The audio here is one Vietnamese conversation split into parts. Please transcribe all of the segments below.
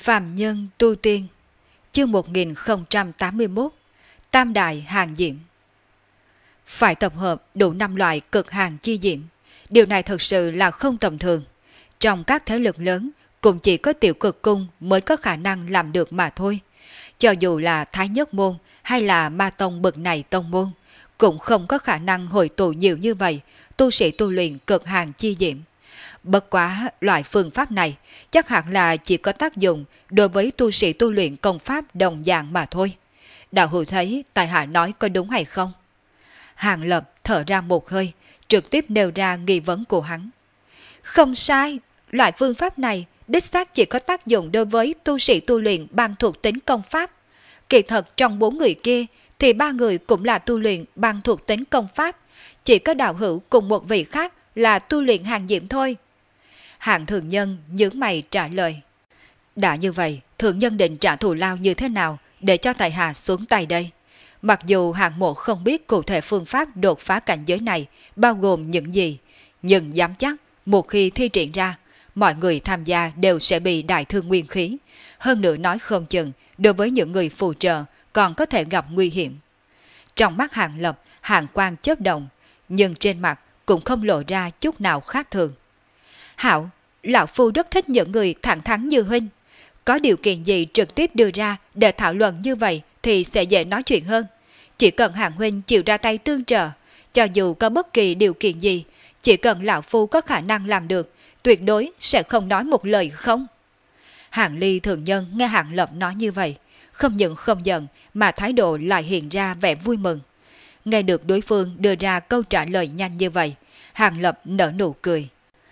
Phàm nhân tu tiên, chương 1081, Tam đại hàng diệm. Phải tập hợp đủ 5 loại cực hàng chi diệm, điều này thật sự là không tầm thường. Trong các thế lực lớn, cũng chỉ có Tiểu Cực Cung mới có khả năng làm được mà thôi. Cho dù là Thái Nhất Môn hay là Ma Tông bậc này tông môn, cũng không có khả năng hội tụ nhiều như vậy tu sĩ tu luyện cực hàng chi diệm. Bất quá loại phương pháp này chắc hẳn là chỉ có tác dụng đối với tu sĩ tu luyện công pháp đồng dạng mà thôi. Đạo hữu thấy tài hạ nói có đúng hay không? Hàng Lập thở ra một hơi, trực tiếp nêu ra nghi vấn của hắn. Không sai, loại phương pháp này đích xác chỉ có tác dụng đối với tu sĩ tu luyện bằng thuộc tính công pháp. Kỳ thật trong 4 người kia thì 3 người cũng là tu luyện bằng thuộc tính công pháp, chỉ có đạo hữu cùng một vị khác là tu luyện hàng diệm thôi. Hạng thường nhân nhướng mày trả lời. Đã như vậy, thường nhân định trả thù lao như thế nào để cho tại hạ xuống tay đây? Mặc dù hạng mộ không biết cụ thể phương pháp đột phá cảnh giới này bao gồm những gì, nhưng dám chắc một khi thi triển ra, mọi người tham gia đều sẽ bị đại thương nguyên khí. Hơn nữa nói không chừng, đối với những người phù trợ còn có thể gặp nguy hiểm. Trong mắt Hạng Lập, hàn quang chớp động, nhưng trên mặt cũng không lộ ra chút nào khác thường. Hảo, lão phu rất thích những người thẳng thắn như huynh. Có điều kiện gì trực tiếp đưa ra để thảo luận như vậy thì sẽ dễ nói chuyện hơn. Chỉ cần Hạng huynh chịu ra tay tương trợ, cho dù có bất kỳ điều kiện gì, chỉ cần lão phu có khả năng làm được, tuyệt đối sẽ không nói một lời không. Hạng Ly thường nhân nghe Hạng Lập nói như vậy, không những không giận mà thái độ lại hiện ra vẻ vui mừng. Nghe được đối phương đưa ra câu trả lời nhanh như vậy, Hạng Lập nở nụ cười.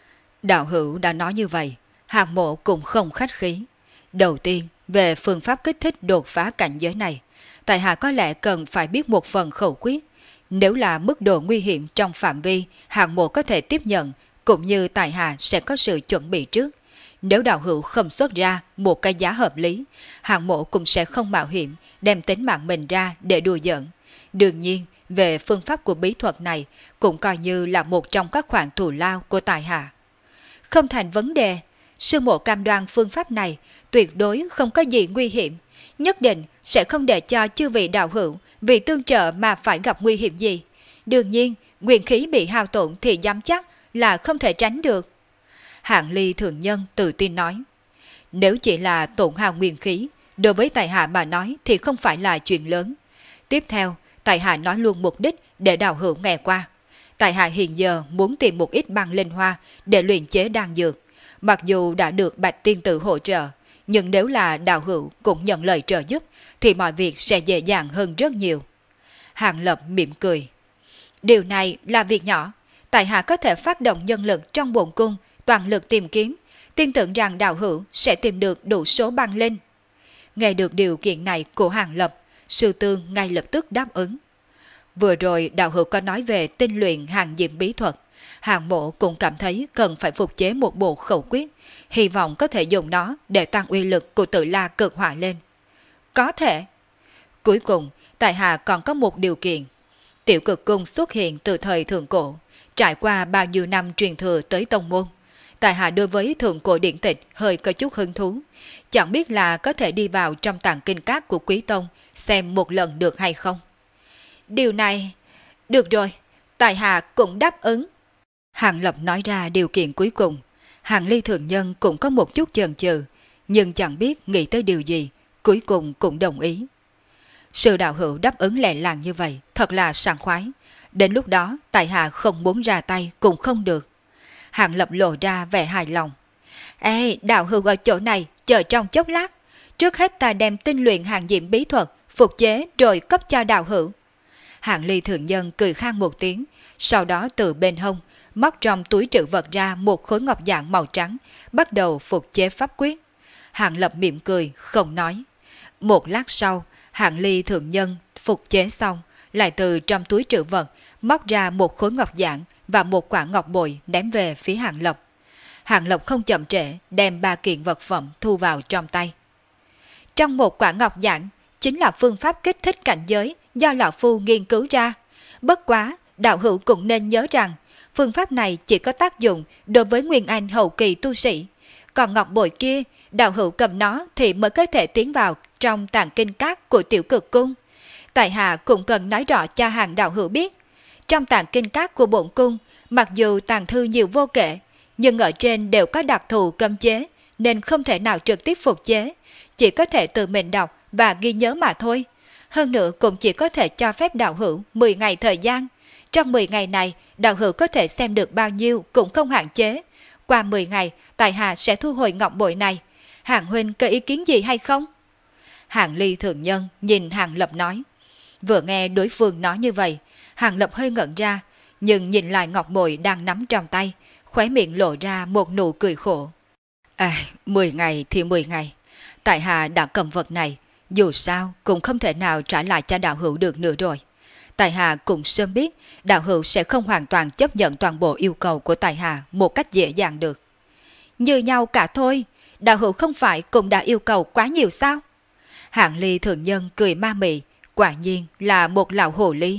Đạo hữu đã nói như vậy, Hạng mộ cũng không khách khí. Đầu tiên, về phương pháp kích thích đột phá cảnh giới này, tại hạ có lẽ cần phải biết một phần khẩu quyết. Nếu là mức độ nguy hiểm trong phạm vi Hạng mộ có thể tiếp nhận, cũng như tại hạ sẽ có sự chuẩn bị trước. Nếu đạo hữu không xuất ra một cái giá hợp lý, Hạng mộ cũng sẽ không mạo hiểm đem tính mạng mình ra để đùa giỡn. Đương nhiên, về phương pháp của bí thuật này cũng coi như là một trong các khoản thù lao của tại hạ. Không thành vấn đề, sư mộ cam đoan phương pháp này tuyệt đối không có gì nguy hiểm, nhất định sẽ không để cho chư vị đạo hữu vì tương trợ mà phải gặp nguy hiểm gì. Đương nhiên, nguyên khí bị hao tổn thì dám chắc là không thể tránh được. Hạng Ly thường nhân tự tin nói. Nếu chỉ là tổn hao nguyên khí, đối với tại hạ mà nói thì không phải là chuyện lớn. Tiếp theo, tại hạ nói luôn mục đích để đạo hữu nghe qua. Tại hạ hiện giờ muốn tìm một ít băng linh hoa để luyện chế đan dược. Mặc dù đã được Bạch Tiên Tử hỗ trợ, nhưng nếu là đạo hữu cũng nhận lời trợ giúp thì mọi việc sẽ dễ dàng hơn rất nhiều. Hạng Lập mỉm cười. Điều này là việc nhỏ, tại hạ có thể phát động nhân lực trong bổn cung, toàn lực tìm kiếm, tin tưởng rằng đạo hữu sẽ tìm được đủ số băng linh. Nghe được điều kiện này của Hạng Lập, sư tương ngay lập tức đáp ứng. Vừa rồi đạo hữu có nói về tinh luyện hàng diệm bí thuật, Hạng mộ cũng cảm thấy cần phải phục chế một bộ khẩu quyết, hy vọng có thể dùng nó để tăng uy lực của Tự La Cực Hỏa lên. Có thể. Cuối cùng, tại hạ còn có một điều kiện. Tiểu Cực Cung xuất hiện từ thời thượng cổ, trải qua bao nhiêu năm truyền thừa tới tông môn. Tại hạ đối với thượng cổ điển tịch hơi có chút hứng thú, chẳng biết là có thể đi vào trong tàng kinh các của Quý Tông xem một lần được hay không. Điều này, được rồi, tại hạ cũng đáp ứng. Hạng Lập nói ra điều kiện cuối cùng. Hạng Ly thường nhân cũng có một chút chần chừ, nhưng chẳng biết nghĩ tới điều gì, cuối cùng cũng đồng ý. Sự đạo hữu đáp ứng lẹ làng như vậy, thật là sảng khoái. Đến lúc đó, tại hạ không muốn ra tay cũng không được. Hạng Lập lộ ra vẻ hài lòng. Ê, đạo hữu ở chỗ này, chờ trong chốc lát. Trước hết ta đem tinh luyện hàng diệm bí thuật, phục chế rồi cấp cho đạo hữu. Hạng Ly thường nhân cười khang một tiếng, sau đó từ bên hông, móc trong túi trữ vật ra một khối ngọc dạng màu trắng, bắt đầu phục chế pháp quyết. Hạng Lập mỉm cười, không nói. Một lát sau, Hạng Ly thường nhân phục chế xong, lại từ trong túi trữ vật, móc ra một khối ngọc dạng và một quả ngọc bội ném về phía Hạng Lập. Hạng Lập không chậm trễ, đem 3 kiện vật phẩm thu vào trong tay. Trong một quả ngọc dạng, chính là phương pháp kích thích cảnh giới do lão phu nghiên cứu ra. Bất quá, đạo hữu cũng nên nhớ rằng, phương pháp này chỉ có tác dụng đối với Nguyên Anh hậu kỳ tu sĩ. Còn ngọc bội kia đạo hữu cầm nó thì mới có thể tiến vào trong tàng kinh các của Tiểu Cực Cung. Tại hạ cũng cần nói rõ cho hàng đạo hữu biết. Trong tàng kinh các của bổn cung, mặc dù tàng thư nhiều vô kể, nhưng ở trên đều có đặc thù cấm chế, nên không thể nào trực tiếp phục chế, chỉ có thể tự mình đọc và ghi nhớ mà thôi. Hơn nữa cũng chỉ có thể cho phép đạo hữu 10 ngày thời gian. Trong 10 ngày này, đạo hữu có thể xem được bao nhiêu cũng không hạn chế. Qua 10 ngày, tại hạ sẽ thu hồi ngọc bội này. Hàng huynh có ý kiến gì hay không? Hàng Ly thượng nhân nhìn Hàng Lập nói. Vừa nghe đối phương nói như vậy, Hàng Lập hơi ngẩn ra, nhưng nhìn lại ngọc bội đang nắm trong tay, khóe miệng lộ ra một nụ cười khổ. 10 ngày thì 10 ngày. Tại hạ đã cầm vật này, dù sao cũng không thể nào trả lại cho đạo hữu được nữa rồi. Tại hạ cũng sớm biết đạo hữu sẽ không hoàn toàn chấp nhận toàn bộ yêu cầu của tại hạ một cách dễ dàng được. Như nhau cả thôi, đạo hữu không phải cũng đã yêu cầu quá nhiều sao? Hạng Ly thượng nhân cười ma mị, quả nhiên là một lão hồ ly.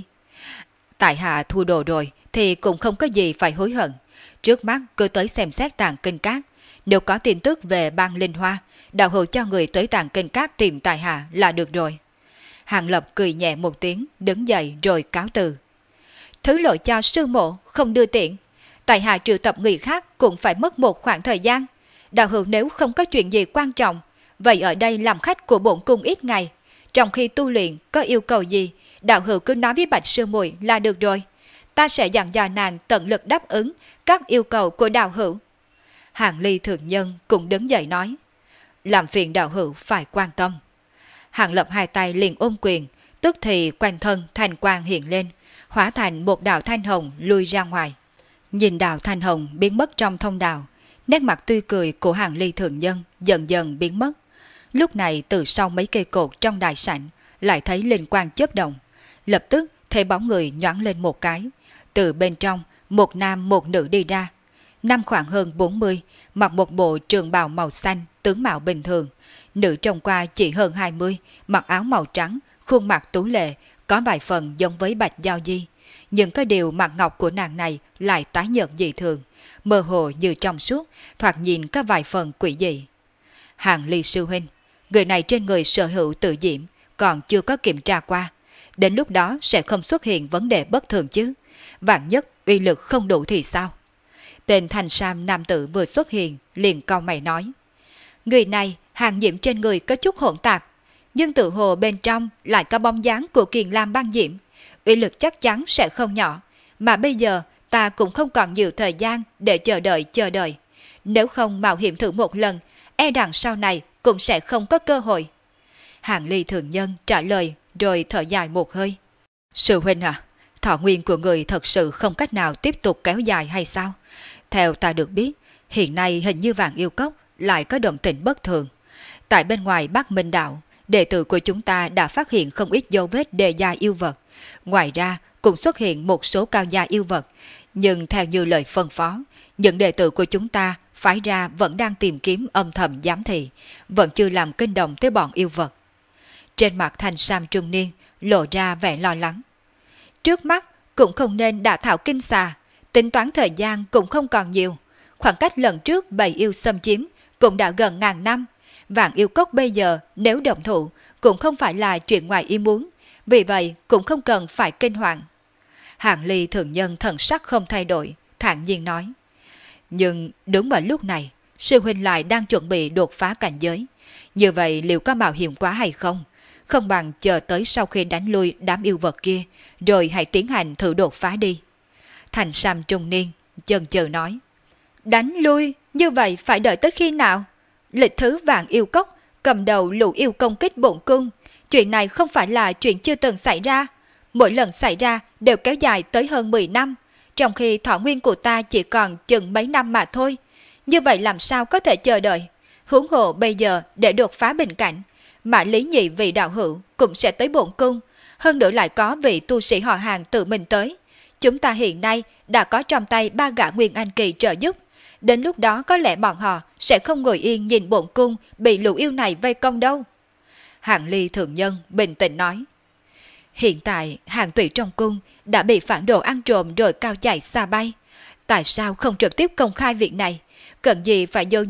Tại hạ thu đồ rồi thì cũng không có gì phải hối hận. Trước mắt cứ tới xem xét tàng kinh các. Nếu có tin tức về bang Linh Hoa, đạo hữu cho người tới tàng kinh các tìm tại hạ là được rồi. Hàng Lập cười nhẹ một tiếng, đứng dậy rồi cáo từ. Thứ lỗi cho sư mộ không đưa tiện. Tại hạ triệu tập người khác cũng phải mất một khoảng thời gian. Đạo hữu nếu không có chuyện gì quan trọng, vậy ở đây làm khách của bổn cung ít ngày. Trong khi tu luyện có yêu cầu gì, đạo hữu cứ nói với Bạch sư muội là được rồi. Ta sẽ dặn dò nàng tận lực đáp ứng các yêu cầu của đạo hữu. Hàng Ly thượng nhân cũng đứng dậy nói. Làm phiền đạo hữu phải quan tâm. Hàng Lập hai tay liền ôm quyền, tức thì quanh thân thanh quang hiện lên, hóa thành một đạo thanh hồng lui ra ngoài. Nhìn đạo thanh hồng biến mất trong thông đạo, nét mặt tươi cười của Hàng Ly thượng nhân dần dần biến mất. Lúc này từ sau mấy cây cột trong đại sảnh lại thấy linh quang chớp động, lập tức thấy bóng người nhoáng lên một cái. Từ bên trong, một nam một nữ đi ra. Nam khoảng hơn 40, mặc một bộ trường bào màu xanh, tướng mạo bình thường. Nữ trông qua chỉ hơn 20, mặc áo màu trắng, khuôn mặt tú lệ, có vài phần giống với Bạch Giao Di. Nhưng cái điều mặt ngọc của nàng này lại tái nhợt dị thường, mơ hồ như trong suốt, thoạt nhìn có vài phần quỷ dị. Hàng Ly sư huynh, người này trên người sở hữu tự diễm, còn chưa có kiểm tra qua. Đến lúc đó sẽ không xuất hiện vấn đề bất thường chứ. Vạn nhất uy lực không đủ thì sao? Tên thanh sam nam tử vừa xuất hiện, liền cau mày nói. Người này hàng nhiễm trên người có chút hỗn tạp, nhưng tự hồ bên trong lại có bóng dáng của Kiền Lam băng diễm. Uy lực chắc chắn sẽ không nhỏ, mà bây giờ ta cũng không còn nhiều thời gian để chờ đợi. Nếu không mạo hiểm thử một lần, e rằng sau này cũng sẽ không có cơ hội. Hàng Ly thượng nhân trả lời rồi thở dài một hơi. Sư huynh à, thọ nguyên của người thật sự không cách nào tiếp tục kéo dài hay sao? Theo ta được biết, hiện nay hình như Vạn Yêu Cốc lại có động tĩnh bất thường. Tại bên ngoài Bắc Minh Đạo, đệ tử của chúng ta đã phát hiện không ít dấu vết đề gia yêu vật. Ngoài ra cũng xuất hiện một số cao gia yêu vật. Nhưng theo như lời phân phó, những đệ tử của chúng ta phái ra vẫn đang tìm kiếm âm thầm giám thị, vẫn chưa làm kinh động tới bọn yêu vật. Trên mặt thanh sam trung niên lộ ra vẻ lo lắng. Trước mắt cũng không nên đả thảo kinh xà, tính toán thời gian cũng không còn nhiều. Khoảng cách lần trước bầy yêu xâm chiếm cũng đã gần 1000 năm. Vạn Yêu Cốc bây giờ nếu động thủ cũng không phải là chuyện ngoài ý muốn, vì vậy cũng không cần phải kinh hoàng. Hạng Ly thượng nhân thần sắc không thay đổi, thản nhiên nói. Nhưng đúng vào lúc này, sư huynh lại đang chuẩn bị đột phá cảnh giới. Như vậy liệu có mạo hiểm quá hay không? Không bằng chờ tới sau khi đánh lui đám yêu vật kia, rồi hãy tiến hành thử đột phá đi. Thành Sam trung niên chần chờ nói. Đánh lui, như vậy phải đợi tới khi nào? Lịch thứ Vạn Yêu Cốc cầm đầu lũ yêu công kích bổn cung. Chuyện này không phải là chuyện chưa từng xảy ra. Mỗi lần xảy ra đều kéo dài tới hơn 10 năm, trong khi thọ nguyên của ta chỉ còn chừng mấy năm mà thôi. Như vậy làm sao có thể chờ đợi? Huống hồ bây giờ để đột phá bình cảnh, mà Lý Nhị vị đạo hữu cũng sẽ tới bổn cung. Hơn nữa lại có vị tu sĩ họ Hàng tự mình tới. Chúng ta hiện nay đã có trong tay 3 gã Nguyên Anh kỳ trợ giúp. Đến lúc đó có lẽ bọn họ sẽ không ngồi yên nhìn bổn cung bị lũ yêu này vây công đâu. Hạng Ly thượng nhân bình tĩnh nói. Hiện tại hàng tùy trong cung đã bị phản đồ ăn trộm rồi cao chạy xa bay. Tại sao không trực tiếp công khai việc này? Cần gì phải giấu giếm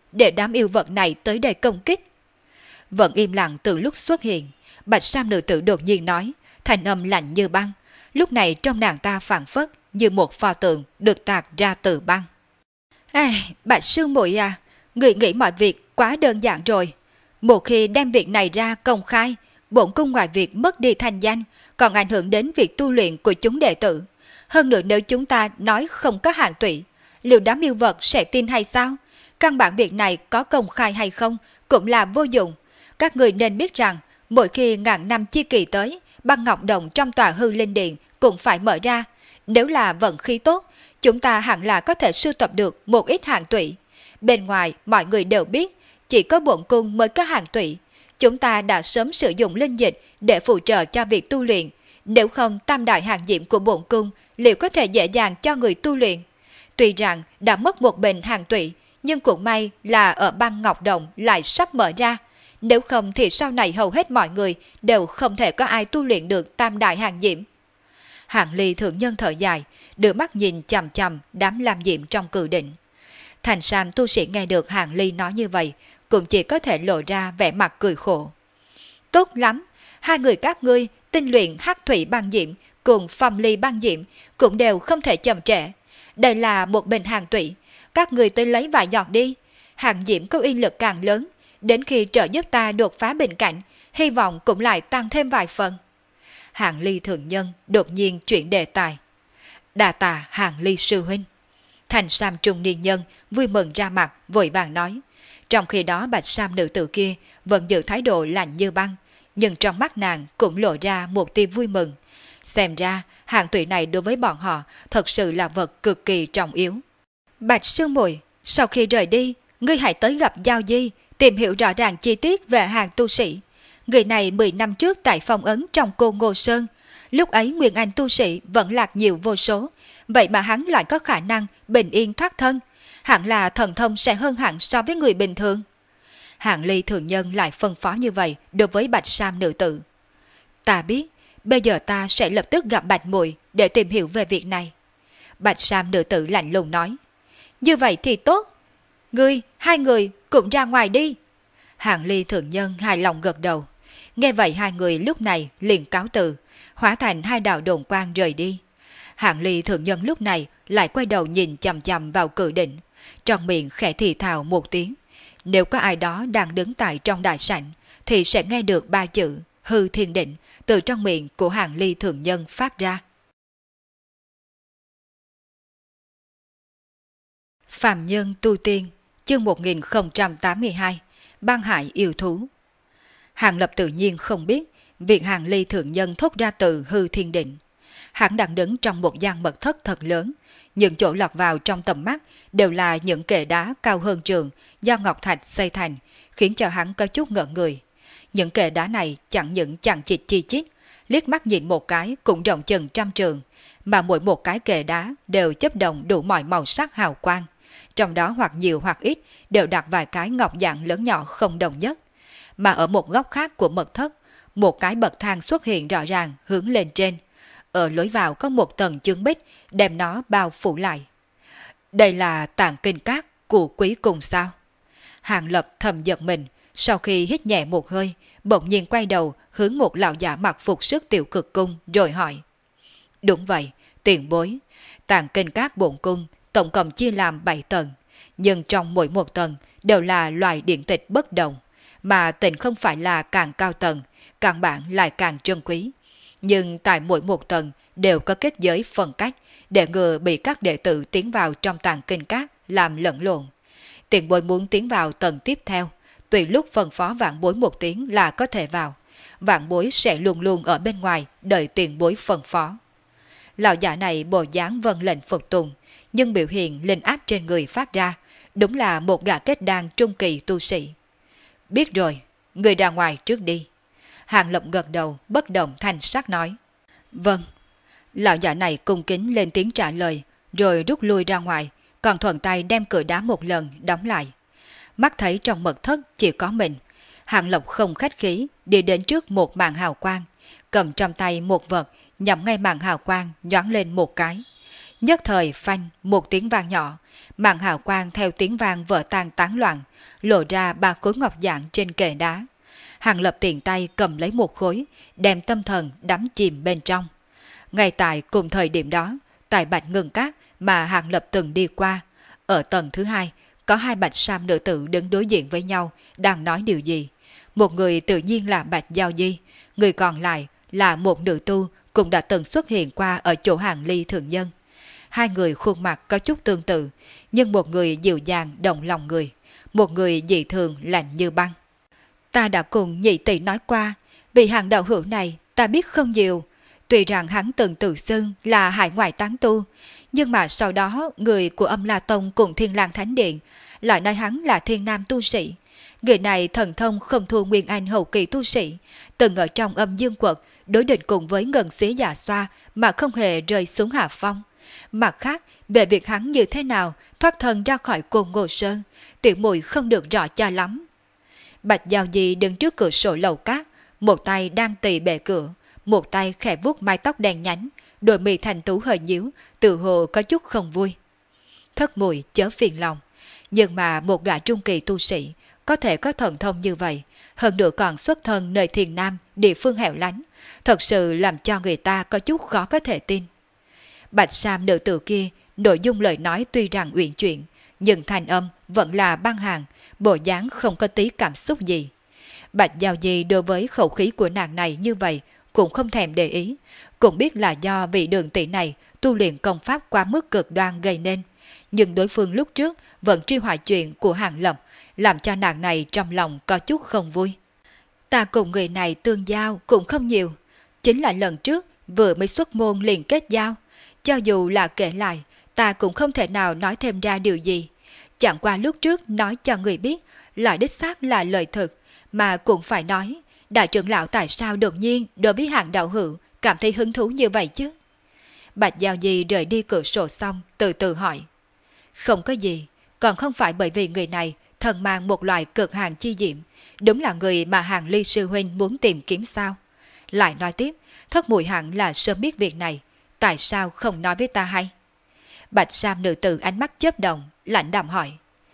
để đám yêu vật này tới đây công kích. Vẫn im lặng từ lúc xuất hiện, bạch sam nữ tử đột nhiên nói, thanh âm lạnh như băng. Lúc này trong nàng ta phảng phất như một pho tượng được tạc ra từ băng. Bạch sư muội à, người nghĩ mọi việc quá đơn giản rồi. Một khi đem việc này ra công khai, bổn cung ngoài việc mất đi thanh danh, còn ảnh hưởng đến việc tu luyện của chúng đệ tử. Hơn nữa nếu chúng ta nói không có hạn tụy, liệu đám yêu vật sẽ tin hay sao? Căn bản việc này có công khai hay không cũng là vô dụng. Các người nên biết rằng, mỗi khi ngàn năm chi kỳ tới, băng ngọc đồng trong tòa hư linh điện cũng phải mở ra. Nếu là vận khí tốt, chúng ta hẳn là có thể sưu tập được một ít hạn tụy. Bên ngoài mọi người đều biết, chỉ có bổn cung mới có hạn tụy. Chúng ta đã sớm sử dụng linh dịch để phụ trợ cho việc tu luyện. Nếu không tam đại hàng diệm của bổn cung liệu có thể dễ dàng cho người tu luyện. Tuy rằng đã mất một bình hàng tụy, nhưng cũng may là ở băng ngọc đồng lại sắp mở ra. Nếu không thì sau này hầu hết mọi người đều không thể có ai tu luyện được tam đại hàng diệm. Hạng Ly thượng nhân thở dài, đưa mắt nhìn chằm chằm đám lam diệm trong cự định. Thành Sam tu sĩ nghe được Hạng Ly nói như vậy, cũng chỉ có thể lộ ra vẻ mặt cười khổ. Tốt lắm, hai người các ngươi tinh luyện hắc thủy băng diệm cùng phong ly băng diệm cũng đều không thể chậm trễ. Đây là một bình hàng tụy, các người tới lấy vài giọt đi. Hàng diệm có uy lực càng lớn, đến khi trợ giúp ta đột phá bình cảnh, hy vọng cũng lại tăng thêm vài phần. Hạng Ly thượng nhân đột nhiên chuyển đề tài. Đà tạ Hạng Ly sư huynh. Thành Sam trung niên nhân vui mừng ra mặt, vội vàng nói. Trong khi đó bạch sam nữ tử kia vẫn giữ thái độ lạnh như băng, nhưng trong mắt nàng cũng lộ ra một tia vui mừng. Xem ra hạng tụy này đối với bọn họ thật sự là vật cực kỳ trọng yếu. Bạch sư muội, sau khi rời đi, ngươi hãy tới gặp Giao Di, tìm hiểu rõ ràng chi tiết về hàng tu sĩ. Người này 10 năm trước tại phong ấn trong Cô Ngô Sơn, lúc ấy Nguyên Anh tu sĩ vẫn lạc nhiều vô số, vậy mà hắn lại có khả năng bình yên thoát thân. Hẳn là thần thông sẽ hơn hẳn so với người bình thường. Hạng Ly thường nhân lại phân phó như vậy đối với bạch sam nữ tử. Ta biết, bây giờ ta sẽ lập tức gặp bạch muội để tìm hiểu về việc này. Bạch sam nữ tử lạnh lùng nói. Như vậy thì tốt. Hai người cũng ra ngoài đi. Hạng Ly thượng nhân hài lòng gật đầu. Nghe vậy hai người lúc này liền cáo từ, hóa thành hai đạo đồn quang rời đi. Hạng Ly thượng nhân lúc này lại quay đầu nhìn chằm chằm vào cự định, trong miệng khẽ thì thào một tiếng. Nếu có ai đó đang đứng tại trong đại sảnh, thì sẽ nghe được ba chữ hư thiên định từ trong miệng của Hạng Ly thượng nhân phát ra. Phạm Nhân Tu Tiên, chương 1082, Băng Hải Yêu Thú. Hàng Lập tự nhiên không biết việc Hạng Ly thượng nhân thốt ra từ hư thiên định. Hắn đang đứng trong một gian mật thất thật lớn, những chỗ lọt vào trong tầm mắt đều là những kệ đá cao hơn trường do ngọc thạch xây thành, khiến cho hắn có chút ngỡ người. Những kệ đá này chẳng những chẳng chịt chi chít, liếc mắt nhìn một cái cũng rộng chừng trăm trường, mà mỗi một cái kệ đá đều chấp động đủ mọi màu sắc hào quang, trong đó hoặc nhiều hoặc ít đều đặt vài cái ngọc dạng lớn nhỏ không đồng nhất. Mà ở một góc khác của mật thất, một cái bậc thang xuất hiện rõ ràng hướng lên trên. Ở lối vào có một tầng chương bích đem nó bao phủ lại. Đây là tạng kinh cát của quý cung sao? Hàng Lập thầm giật mình, sau khi hít nhẹ một hơi, bỗng nhiên quay đầu hướng một lão giả mặc phục sức tiểu cực cung rồi hỏi. Đúng vậy, tiền bối, tạng kinh cát bổn cung tổng cộng chia làm 7 tầng, nhưng trong mỗi một tầng đều là loại điển tịch bất đồng, mà tịnh không phải là càng cao tầng, căn bản lại càng trân quý. Nhưng tại mỗi một tầng đều có kết giới phân cách để ngừa bị các đệ tử tiến vào trong tạng kinh cát làm lẫn lộn. Tiền bối muốn tiến vào tầng tiếp theo, tùy lúc phân phó vạn bối một tiếng là có thể vào. Vạn bối sẽ luôn luôn ở bên ngoài đợi tiền bối phân phó. Lão giả này bộ dáng vâng lệnh phục tùng, nhưng biểu hiện linh áp trên người phát ra, đúng là một gã kết đan trung kỳ tu sĩ. Biết rồi, người ra ngoài trước đi. Hàng Lập gật đầu, bất động thanh sắc nói. Vâng. Lão giả này cung kính lên tiếng trả lời, rồi rút lui ra ngoài, còn thuận tay đem cửa đá một lần, đóng lại. Mắt thấy trong mật thất chỉ có mình, Hàng Lập không khách khí đi đến trước một màn hào quang, cầm trong tay một vật, nhắm ngay màn hào quang nhoáng lên một cái. Nhất thời phanh một tiếng vang nhỏ, màn hào quang theo tiếng vang vỡ tan tán loạn, lộ ra ba khối ngọc dạng trên kệ đá. Hàng Lập tiện tay cầm lấy một khối, đem tâm thần đắm chìm bên trong. Ngay tại cùng thời điểm đó, tại Bạch Ngân Các mà Hàng Lập từng đi qua, ở tầng thứ hai, có hai bạch sam nữ tử đứng đối diện với nhau, đang nói điều gì. Một người tự nhiên là Bạch Giao Di, người còn lại là một nữ tu cũng đã từng xuất hiện qua ở chỗ Hàng Ly thượng nhân. Hai người khuôn mặt có chút tương tự, nhưng một người dịu dàng động lòng người, một người dị thường lạnh như băng. Ta đã cùng nhị tỷ nói qua, vị Hàng đạo hữu này ta biết không nhiều. Tuy rằng hắn từng tự xưng là hải ngoại tán tu, nhưng mà sau đó người của Âm La Tông cùng Thiên Lang Thánh Điện lại nói hắn là thiên nam tu sĩ. Người này thần thông không thua Nguyên Anh hậu kỳ tu sĩ, từng ở trong Âm Dương Quật đối địch cùng với Ngân Xí Dạ Xoa mà không hề rơi xuống hạ phong. Mặt khác, về việc hắn như thế nào thoát thân ra khỏi Côn Ngô Sơn, tiểu muội không được rõ cho lắm. Bạch Giao Di đứng trước cửa sổ lầu cát, một tay đang tì bề cửa, một tay khẽ vuốt mái tóc đen nhánh, đôi mi thành tú hơi nhíu, tự hồ có chút không vui. Thất muội chớ phiền lòng, nhưng mà một gã trung kỳ tu sĩ có thể có thần thông như vậy, hơn nữa còn xuất thân nơi Thiền Nam, địa phương hẻo lánh, thật sự làm cho người ta có chút khó có thể tin. Bạch sam nữ tử kia, nội dung lời nói tuy rằng uyển chuyển, nhưng thanh âm vẫn là băng hàng, bộ dáng không có tí cảm xúc gì. Bạch Giao Di đối với khẩu khí của nàng này như vậy cũng không thèm để ý, cũng biết là do vị Đường tỷ này tu luyện công pháp quá mức cực đoan gây nên, nhưng đối phương lúc trước vẫn truy hỏi chuyện của Hàng Lập, làm cho nàng này trong lòng có chút không vui. Ta cùng người này tương giao cũng không nhiều, chính là lần trước vừa mới xuất môn liền kết giao, cho dù là kể lại, ta cũng không thể nào nói thêm ra điều gì. Chẳng qua lúc trước nói cho người biết, lại đích xác là lời thực, mà cũng phải nói, đại trưởng lão tại sao đột nhiên đối với Hàng đạo hữu cảm thấy hứng thú như vậy chứ? Bạch Giao Di rời đi cửa sổ xong, từ từ hỏi. Không có gì, còn không phải bởi vì người này thần mang một loại cực hàng chi diệm, đúng là người mà Hàng Ly sư huynh muốn tìm kiếm sao? Lại nói tiếp, thất muội hẳn là sớm biết việc này, tại sao không nói với ta hay? Bạch sam nữ tử ánh mắt chớp động, lạnh đạm hỏi.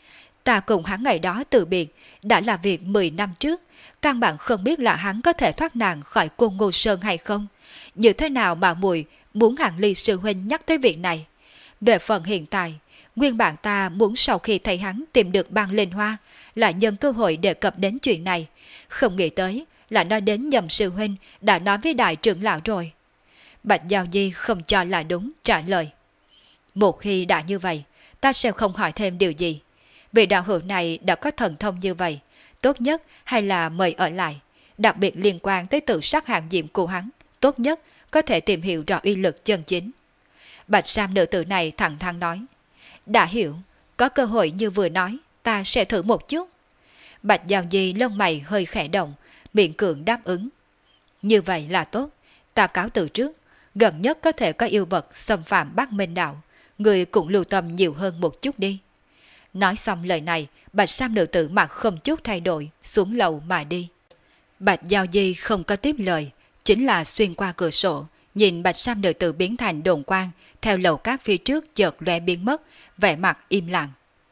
Ta cùng hắn ngày đó từ biệt, đã là việc 10 năm trước, căn bản không biết là hắn có thể thoát nạn khỏi Côn Ngô Sơn hay không. Như thế nào mà muội muốn Hàng Ly sư huynh nhắc tới việc này? Về phần hiện tại, nguyên bản ta muốn sau khi thấy hắn tìm được băng linh hoa, lại nhân cơ hội đề cập đến chuyện này, không nghĩ tới là nói đến nhầm sư huynh đã nói với đại trưởng lão rồi. Bạch Giao Di không cho là đúng, trả lời. Một khi đã như vậy, ta sẽ không hỏi thêm điều gì. Vị đạo hữu này đã có thần thông như vậy, tốt nhất hay là mời ở lại, đặc biệt liên quan tới tự sát hàng diệm của hắn, tốt nhất có thể tìm hiểu rõ uy lực chân chính. Bạch sam nữ tử này thẳng thắn nói. Đã hiểu, có cơ hội như vừa nói, ta sẽ thử một chút. Bạch Giao Di lông mày hơi khẽ động, miệng cường đáp ứng. Như vậy là tốt, ta cáo từ trước, gần nhất có thể có yêu vật xâm phạm Bắc Minh đạo, người cũng lưu tâm nhiều hơn một chút đi. Nói xong lời này, bạch sam nữ tử mặt không chút thay đổi, xuống lầu mà đi. Bạch Giao Di không có tiếp lời, chính là xuyên qua cửa sổ, nhìn bạch sam nữ tử biến thành đồn quang, theo lầu các phía trước chợt lóe biến mất, vẻ mặt im lặng.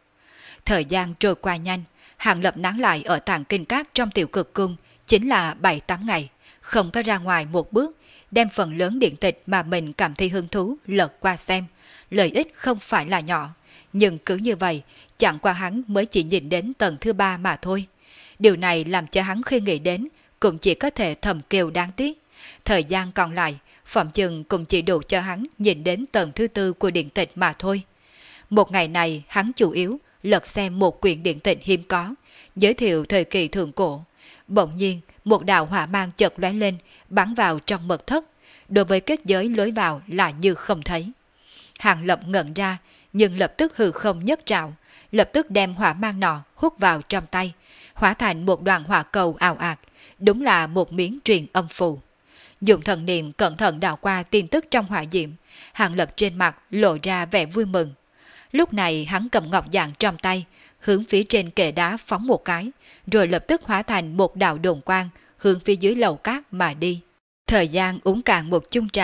Thời gian trôi qua nhanh, Hàng Lập nán lại ở Tàng Kinh Các trong Tiểu Cực Cung, chính là 7-8 ngày, không có ra ngoài một bước, đem phần lớn điện tịch mà mình cảm thấy hứng thú lật qua xem, lợi ích không phải là nhỏ, nhưng cứ như vậy, chẳng qua hắn mới chỉ nhìn đến tầng thứ 3 mà thôi. Điều này làm cho hắn khi nghĩ đến, cũng chỉ có thể thầm kêu đáng tiếc. Thời gian còn lại, phỏng chừng cũng chỉ đủ cho hắn nhìn đến tầng thứ 4 của điện tịch mà thôi. Một ngày này, hắn chủ yếu lật xem một quyển điện tịch hiếm có, giới thiệu thời kỳ thượng cổ. Bỗng nhiên, một đạo hỏa mang chợt lóe lên, bắn vào trong mật thất. Đối với kết giới lối vào là như không thấy. Hàng Lập ngẩn ra, nhưng lập tức hư không nhất trạo, lập tức đem hỏa mang nọ hút vào trong tay, hóa thành một đoàn hỏa cầu ào ạt, đúng là một miếng truyền âm phù. Dùng thần niệm cẩn thận đào qua tin tức trong hỏa diệm, Hàng Lập trên mặt lộ ra vẻ vui mừng. Lúc này hắn cầm ngọc dạng trong tay, hướng phía trên kệ đá phóng một cái, rồi lập tức hóa thành một đạo đồn quang, hướng phía dưới lầu cát mà đi. Thời gian uống cạn một chung trà,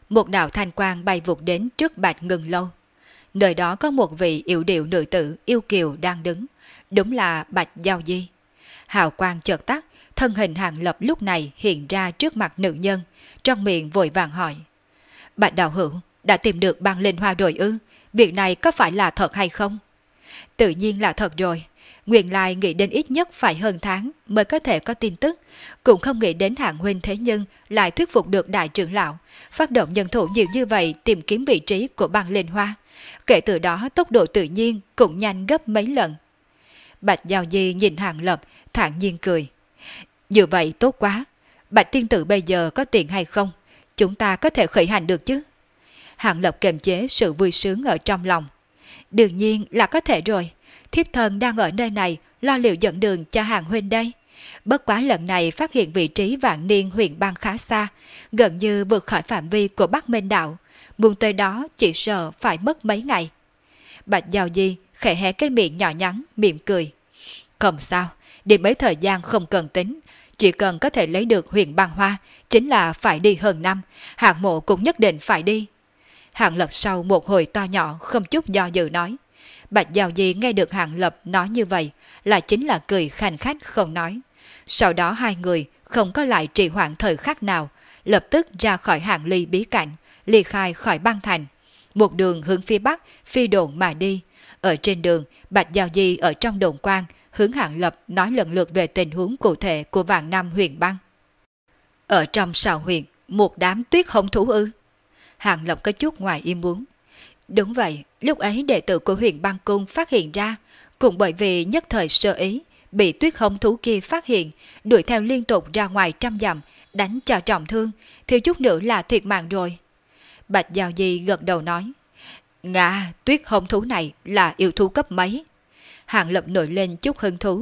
một đạo thanh quang bay vụt đến trước Bạch Ngưng Lâu. Nơi đó có một vị yểu điệu nữ tử yêu kiều đang đứng, đúng là Bạch Giao Di. Hào quang chợt tắt, thân hình Hàng Lập lúc này hiện ra trước mặt nữ nhân, trong miệng vội vàng hỏi: Bạch đạo hữu, đã tìm được băng linh hoa rồi ư? Việc này có phải là thật hay không? Tự nhiên là thật rồi. Nguyên lai nghĩ đến ít nhất phải hơn tháng mới có thể có tin tức, cũng không nghĩ đến hạng huynh thế nhưng lại thuyết phục được đại trưởng lão, phát động nhân thủ nhiều như vậy tìm kiếm vị trí của băng linh hoa. Kể từ đó tốc độ tự nhiên cũng nhanh gấp mấy lần. Bạch Giao Di nhìn Hàng Lập, thản nhiên cười. Như vậy tốt quá. Bạch tiên tử bây giờ có tiền hay không? Chúng ta có thể khởi hành được chứ? Hàng Lập kiềm chế sự vui sướng ở trong lòng. Đương nhiên là có thể rồi. Thiếp thân đang ở nơi này lo liệu dẫn đường cho Hàng huynh đây. Bất quá lần này phát hiện vị trí Vạn Niên huyện bang khá xa, gần như vượt khỏi phạm vi của Bắc Minh đạo. Muốn tới đó chỉ sợ phải mất mấy ngày. Bạch Giao Di khẽ hé cái miệng nhỏ nhắn, mỉm cười. Không sao, đi mấy thời gian không cần tính. Chỉ cần có thể lấy được huyền băng hoa, chính là phải đi hơn năm. Hạng mộ cũng nhất định phải đi. Hạng Lập sau một hồi to nhỏ không chút do dự nói. Bạch Giao Di nghe được Hạng Lập nói như vậy, là chính là cười khanh khách không nói. Sau đó hai người không có lại trì hoãn thời khắc nào, lập tức ra khỏi Hạng Ly bí cảnh, ly khai khỏi băng thành. Một đường hướng phía bắc, phi độn mà đi. Ở trên đường, Bạch Giao Di ở trong đồn quan, hướng Hạng Lập nói lần lượt về tình huống cụ thể của Vạn Nam huyền băng. Ở trong sào huyện, một đám tuyết hồng thú ư? Hạng Lập có chút ngoài ý muốn. Đúng vậy, lúc ấy đệ tử của huyền băng cung phát hiện ra, cũng bởi vì nhất thời sơ ý, bị tuyết hồng thú kia phát hiện, đuổi theo liên tục ra ngoài trăm dặm, đánh cho trọng thương, thiếu chút nữa là thiệt mạng rồi. Bạch Giao Di gật đầu nói. Ngạ, tuyết hồng thú này là yêu thú cấp mấy? Hạng Lập nổi lên chút hứng thú.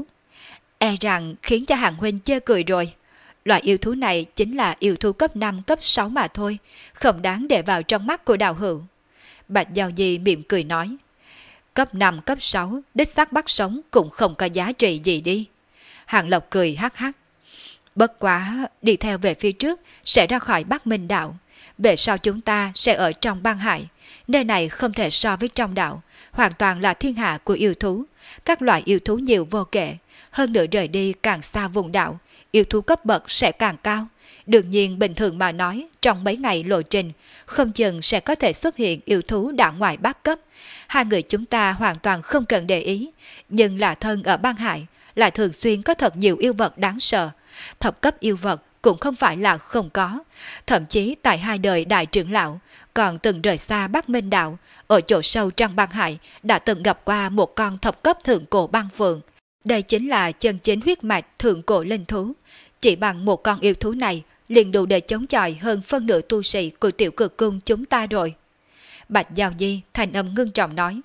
E rằng khiến cho Hạng huynh chê cười rồi. Loại yêu thú này chính là yêu thú cấp 5, cấp 6 mà thôi, không đáng để vào trong mắt của đạo hữu. Bạch Giao Di mỉm cười nói. Cấp 5, cấp 6, đích xác bắt sống cũng không có giá trị gì đi. Hạng Lập cười hắc hắc. Bất quá, đi theo về phía trước sẽ ra khỏi Bắc Minh đạo. Về sau chúng ta sẽ ở trong băng hải. Nơi này không thể so với trong đạo, hoàn toàn là thiên hạ của yêu thú. Các loại yêu thú nhiều vô kể. Hơn nữa rời đi càng xa vùng đạo, yêu thú cấp bậc sẽ càng cao. Đương nhiên bình thường mà nói, trong mấy ngày lộ trình, không chừng sẽ có thể xuất hiện yêu thú đã ngoài bát cấp. Hai người chúng ta hoàn toàn không cần để ý, nhưng là thân ở băng hải, lại thường xuyên có thật nhiều yêu vật đáng sợ. Thập cấp yêu vật cũng không phải là không có. Thậm chí tại hai đời đại trưởng lão, còn từng rời xa Bắc Minh đạo, ở chỗ sâu trong băng hải đã từng gặp qua một con thập cấp thượng cổ băng phượng. Đây chính là chân chính huyết mạch thượng cổ linh thú. Chỉ bằng một con yêu thú này liền đủ để chống chọi hơn phân nửa tu sĩ của tiểu cực cung chúng ta rồi. Bạch Giao Di thành âm ngưng trọng nói.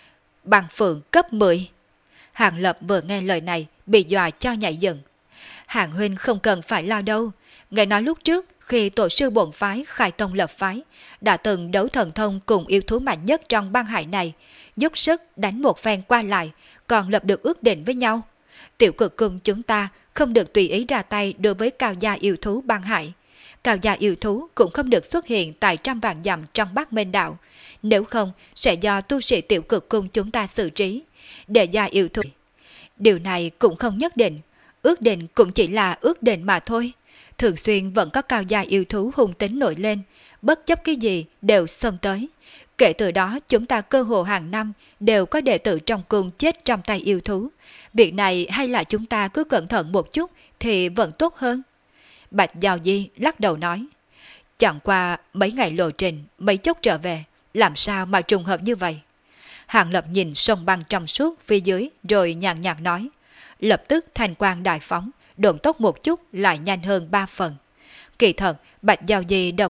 Băng phượng cấp 10. Hạng Lập vừa nghe lời này bị dọa cho nhảy dựng. Hạng huynh không cần phải lo đâu. Nghe nói lúc trước khi tổ sư bổn phái khai tông lập phái đã từng đấu thần thông cùng yêu thú mạnh nhất trong băng hải này, dốc sức đánh một phen qua lại, còn lập được ước định với nhau. Tiểu cực cung chúng ta không được tùy ý ra tay đối với cao gia yêu thú băng hải. Cao gia yêu thú cũng không được xuất hiện tại trăm vạn dặm trong Bắc Minh đạo, nếu không sẽ do tu sĩ tiểu cực cung chúng ta xử trí. Để gia yêu thú, điều này cũng không nhất định. Ước định cũng chỉ là ước định mà thôi. Thường xuyên vẫn có cao gia yêu thú hung tính nổi lên, bất chấp cái gì đều xông tới. Kể từ đó chúng ta cơ hồ hàng năm đều có đệ tử trong cung chết trong tay yêu thú. Việc này hay là chúng ta cứ cẩn thận một chút thì vẫn tốt hơn. Bạch Giao Di lắc đầu nói. Chẳng qua mấy ngày lộ trình, mấy chốc trở về, làm sao mà trùng hợp như vậy? Hạng Lập nhìn sông băng trong suốt phía dưới rồi nhàn nhạt nói. Lập tức thành quang đại phóng, độn tốc một chút lại nhanh hơn 3 phần. Kỳ thật, Bạch Giao Di độc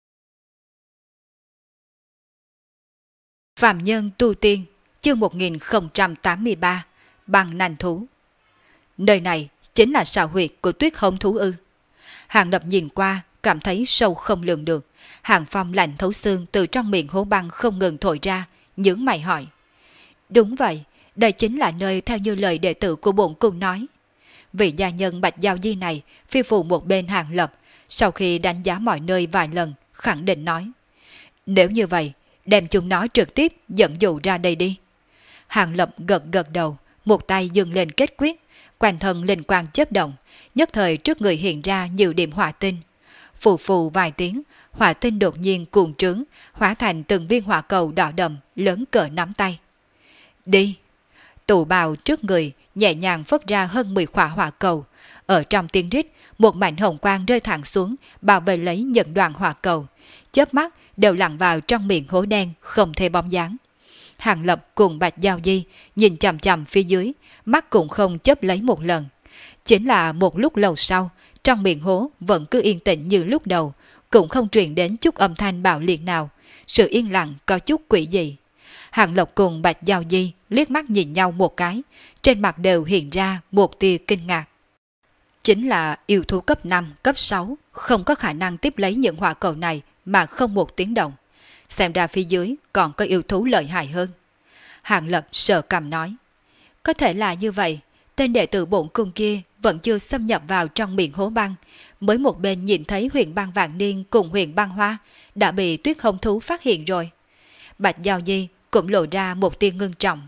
Phạm Nhân Tu Tiên, chương 1083, Băng Nành Thú. Nơi này chính là sào huyệt của tuyết hồng thú ư? Hạng Lập nhìn qua, cảm thấy sâu không lường được. Hàng phong lạnh thấu xương từ trong miệng hố băng không ngừng thổi ra, nhướng mày hỏi. Đúng vậy, đây chính là nơi theo như lời đệ tử của bổn cung nói. Vị gia nhân Bạch Giao Di này phi phụ một bên Hạng Lập, sau khi đánh giá mọi nơi vài lần khẳng định nói. Nếu như vậy, đem chúng nó trực tiếp dẫn dụ ra đây đi. Hàng Lập gật gật đầu, một tay dừng lên kết quyết, quanh thân linh quang chớp động, nhất thời trước người hiện ra nhiều điểm hỏa tinh. Phù phù vài tiếng, hỏa tinh đột nhiên cuồng trướng, hóa thành từng viên hỏa cầu đỏ đậm, lớn cỡ nắm tay. Đi! Tụ bào trước người nhẹ nhàng phất ra hơn 10 quả hỏa cầu. Ở trong tiếng rít, một mảnh hồng quang rơi thẳng xuống, bảo vệ lấy những đoàn hỏa cầu. Chớp mắt đều lặn vào trong miệng hố đen, không thể bóng dáng. Hàng Lập cùng Bạch Giao Di nhìn chằm chằm phía dưới, mắt cũng không chớp lấy một lần. Chính là một lúc lâu sau, trong miệng hố vẫn cứ yên tĩnh như lúc đầu, cũng không truyền đến chút âm thanh bạo liệt nào. Sự yên lặng có chút quỷ dị. Hàng Lập cùng Bạch Giao Di liếc mắt nhìn nhau một cái, trên mặt đều hiện ra một tia kinh ngạc. Chính là yêu thú cấp 5, cấp 6, không có khả năng tiếp lấy những hỏa cầu này mà không một tiếng động. Xem ra phía dưới còn có yêu thú lợi hại hơn. Hàng Lập sờ cằm nói. Có thể là như vậy, tên đệ tử bổn cung kia vẫn chưa xâm nhập vào trong miệng hố băng. Mới một bên nhìn thấy Huyền Băng Vạn Niên cùng Huyền Băng Hoa đã bị Tuyết Hồng Thú phát hiện rồi. Bạch Giao Di cũng lộ ra một tia ngưng trọng.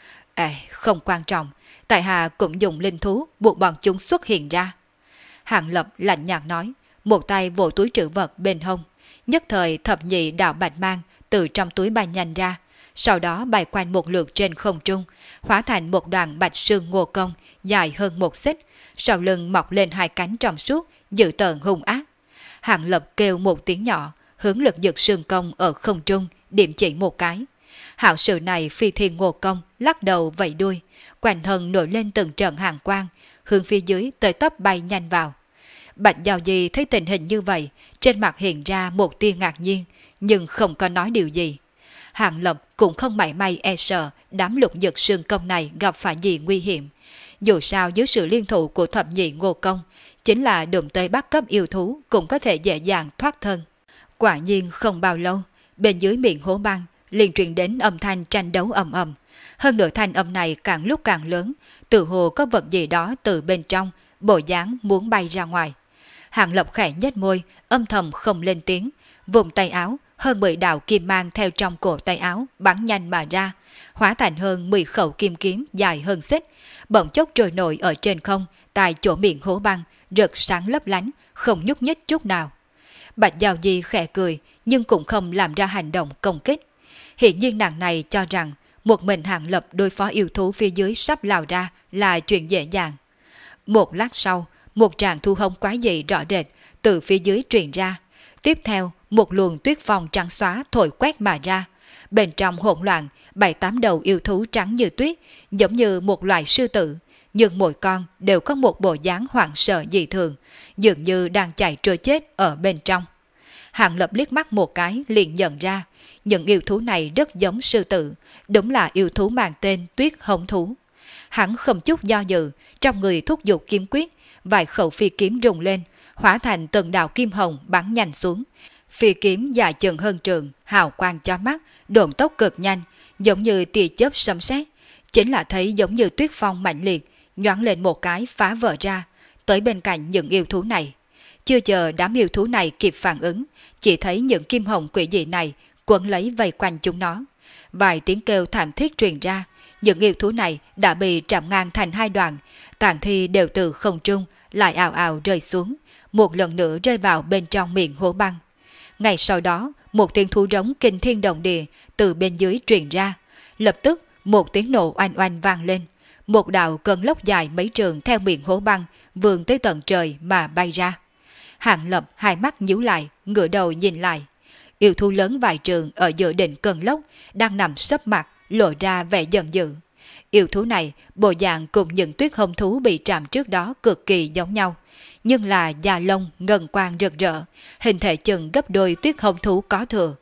Không quan trọng, tại hạ cũng dùng linh thú buộc bọn chúng xuất hiện ra. Hàng Lập lạnh nhạt nói, một tay vỗ túi trữ vật bên hông. Nhất thời thập nhị đạo bạch mang từ trong túi bay nhanh ra, sau đó bay quanh một lượt trên không trung, hóa thành một đoàn bạch sương ngô công dài hơn một xích, sau lưng mọc lên hai cánh trong suốt, dữ tợn hung ác. Hàng Lập kêu một tiếng nhỏ, hướng lực giật sương công ở không trung, điểm chỉ một cái. Hảo sự này phi thiên ngô công lắc đầu vẫy đuôi, quanh thân nổi lên từng trận hàng quang, hướng phía dưới tới tấp bay nhanh vào. Bạch Giao Di thấy tình hình như vậy, trên mặt hiện ra một tia ngạc nhiên, nhưng không có nói điều gì. Hàng Lập cũng không mảy may e sợ đám lục giật sương công này gặp phải gì nguy hiểm. Dù sao dưới sự liên thủ của thập nhị ngô công, chính là đụng tới bắt cấp yêu thú cũng có thể dễ dàng thoát thân. Quả nhiên không bao lâu, bên dưới miệng hố băng liền truyền đến âm thanh tranh đấu ầm ầm. Hơn nữa thanh âm này càng lúc càng lớn, tự hồ có vật gì đó từ bên trong, bộ dáng muốn bay ra ngoài. Hàng Lập khẽ nhếch môi, âm thầm không lên tiếng, vùng tay áo, hơn 10 đạo kim mang theo trong cổ tay áo bắn nhanh mà ra, hóa thành hơn 10 khẩu kim kiếm dài hơn xích, bỗng chốc trôi nổi ở trên không, tại chỗ miệng hố băng, rực sáng lấp lánh, không nhúc nhích chút nào. Bạch Giao Di khẽ cười, nhưng cũng không làm ra hành động công kích. Hiện nhiên nàng này cho rằng một mình Hàng Lập đối phó yêu thú phía dưới sắp lao ra là chuyện dễ dàng. Một lát sau, một tràng thu hông quái dị rõ rệt từ phía dưới truyền ra. Tiếp theo, một luồng tuyết phong trắng xóa thổi quét mà ra. Bên trong hỗn loạn, 7-8 đầu yêu thú trắng như tuyết, giống như một loài sư tử, nhưng mỗi con đều có một bộ dáng hoảng sợ dị thường, dường như đang chạy trôi chết ở bên trong. Hàng Lập liếc mắt một cái liền nhận ra, những yêu thú này rất giống sư tử, đúng là yêu thú mang tên Tuyết Hồng Thú. Hắn không chút do dự, trong người thúc giục kiếm quyết, vài khẩu phi kiếm rung lên, hóa thành từng đạo kim hồng bắn nhanh xuống. Phi kiếm dài chừng hơn trường, hào quang cho mắt, độn tốc cực nhanh, giống như tia chớp sấm sét, chính là thấy giống như tuyết phong mạnh liệt, nhoáng lên một cái phá vỡ ra, tới bên cạnh những yêu thú này. Chưa chờ đám yêu thú này kịp phản ứng, chỉ thấy những kim hồng quỷ dị này quấn lấy vây quanh chúng nó. Vài tiếng kêu thảm thiết truyền ra, những yêu thú này đã bị trạm ngang thành hai đoạn, tàn thi đều từ không trung lại ào ào rơi xuống, một lần nữa rơi vào bên trong miệng hố băng. Ngay sau đó, một tiếng thú rống kinh thiên động địa từ bên dưới truyền ra, lập tức một tiếng nổ oanh oanh vang lên, một đạo cơn lốc dài mấy trường theo miệng hố băng vươn tới tận trời mà bay ra. Hàng Lập hai mắt nhíu lại, ngửa đầu nhìn lại. Yêu thú lớn vài trường ở giữa đỉnh cơn lốc đang nằm sấp mặt, lộ ra vẻ giận dữ. Yêu thú này bộ dạng cùng những tuyết hồng thú bị trảm trước đó cực kỳ giống nhau, nhưng là da lông ngân quang rực rỡ, hình thể chừng gấp đôi tuyết hồng thú có thừa.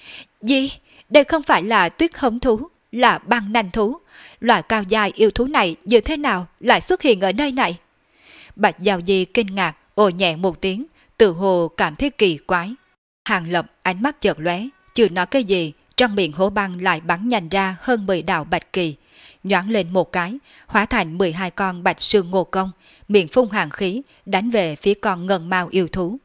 Gì? Đây không phải là tuyết hồng thú, là băng nanh thú. Loại cao dài yêu thú này như thế nào lại xuất hiện ở nơi này? Bạch Giao Di kinh ngạc, ồ nhẹ một tiếng, tự hồ cảm thấy kỳ quái. Hàng Lập ánh mắt chợt lóe, chưa nói cái gì, trong miệng hố băng lại bắn nhanh ra hơn 10 đạo bạch kỳ, nhoáng lên một cái, hóa thành 12 con bạch sương ngô công, miệng phun hàng khí, đánh về phía con ngân mao yêu thú.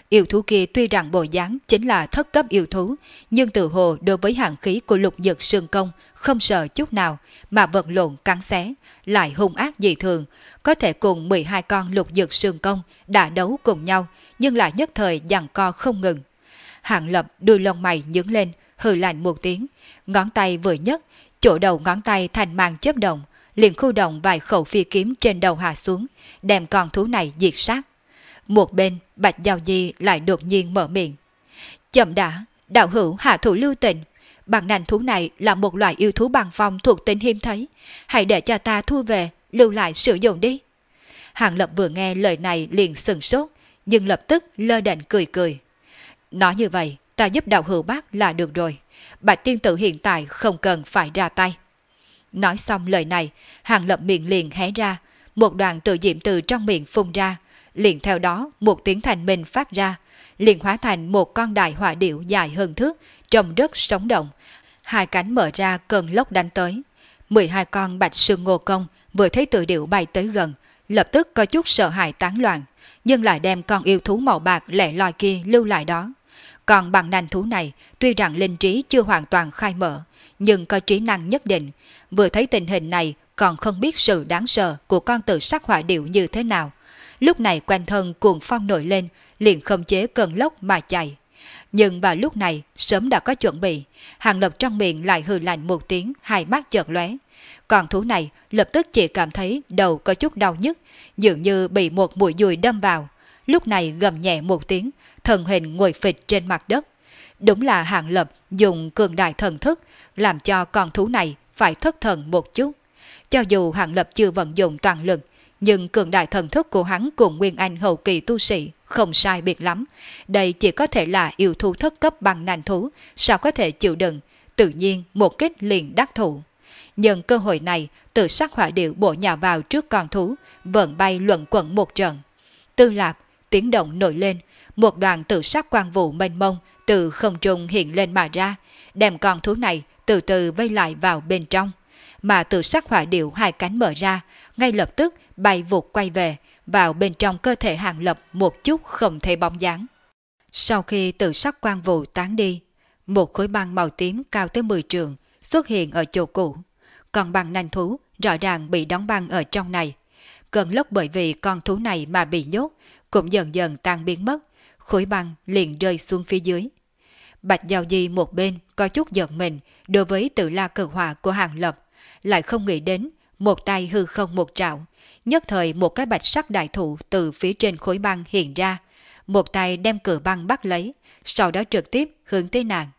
Yêu thú kia tuy rằng bộ dáng chính là thất cấp yêu thú, nhưng tự hồ đối với hàn khí của Lục Dực Sương Công không sợ chút nào mà vật lộn cắn xé, lại hung ác dị thường, có thể cùng 12 con Lục Dực Sương Công đã đấu cùng nhau, nhưng lại nhất thời giằng co không ngừng. Hạng Lập đuôi lông mày nhướng lên, hừ lạnh một tiếng, ngón tay vừa nhấc, chỗ đầu ngón tay thành màn chớp động, liền khu động vài khẩu phi kiếm trên đầu hạ xuống, đem con thú này diệt sát. Một bên, Bạch Giao Di lại đột nhiên mở miệng. Chậm đã, đạo hữu hạ thủ lưu tình. Bằng nành thú này là một loại yêu thú bằng phong thuộc tính hiếm thấy. Hãy để cho ta thu về, lưu lại sử dụng đi. Hàng Lập vừa nghe lời này liền sừng sốt, nhưng lập tức lơ đễnh cười cười. Nói như vậy, ta giúp đạo hữu bác là được rồi. Bạch tiên tử hiện tại không cần phải ra tay. Nói xong lời này, Hàng Lập miệng liền hé ra, một đoàn tự diệm từ trong miệng phun ra, liền theo đó một tiếng thành minh phát ra, liền hóa thành một con đại hỏa điểu dài hơn thước, trông rất sống động, hai cánh mở ra cơn lốc đánh tới. 12 con bạch sương ngô công vừa thấy tự điểu bay tới gần, lập tức có chút sợ hãi tán loạn, nhưng lại đem con yêu thú màu bạc lẻ loi kia lưu lại đó. Còn bằng nành thú này, tuy rằng linh trí chưa hoàn toàn khai mở, nhưng có trí năng nhất định, vừa thấy tình hình này còn không biết sự đáng sợ của con tự sắc hỏa điểu như thế nào. Lúc này quanh thân cuồng phong nổi lên, liền khống chế cơn lốc mà chạy. Nhưng vào lúc này sớm đã có chuẩn bị, Hàng Lập trong miệng lại hừ lạnh một tiếng, hai mắt chợt lóe. Con thú này lập tức chỉ cảm thấy đầu có chút đau nhức, dường như bị một mũi dùi đâm vào. Lúc này gầm nhẹ một tiếng, thần hình ngồi phịch trên mặt đất. Đúng là Hàng Lập dùng cường đại thần thức, làm cho con thú này phải thất thần một chút. Cho dù Hàng Lập chưa vận dụng toàn lực, nhưng cường đại thần thức của hắn cùng Nguyên Anh hậu kỳ tu sĩ không sai biệt lắm. Đây chỉ có thể là yêu thú thất cấp bằng nành thú, sao có thể chịu đựng, tự nhiên một kích liền đắc thủ. Nhân cơ hội này, tự sắc hỏa điệu bổ nhào vào trước con thú, vẫn bay luẩn quẩn một trận. Tư Lạp, tiếng động nổi lên, một đoàn tự sắc quang vụ mênh mông từ không trung hiện lên mà ra, đem con thú này từ từ vây lại vào bên trong. Mà tự sắc hỏa điệu hai cánh mở ra, ngay lập tức bay vụt quay về, vào bên trong cơ thể Hàng Lập một chút không thấy bóng dáng. Sau khi tự sắc quang vụ tán đi, một khối băng màu tím cao tới 10 trượng xuất hiện ở chỗ cũ. Còn băng nành thú rõ ràng bị đóng băng ở trong này. Cơn lốc bởi vì con thú này mà bị nhốt, cũng dần dần tan biến mất, khối băng liền rơi xuống phía dưới. Bạch Giao Di một bên có chút giận mình đối với tự la cực hỏa của Hàng Lập, lại không nghĩ đến một tay hư không một trảo, nhất thời một cái bạch sắc đại thụ từ phía trên khối băng hiện ra, một tay đem cửa băng bắt lấy, sau đó trực tiếp hướng tới nàng.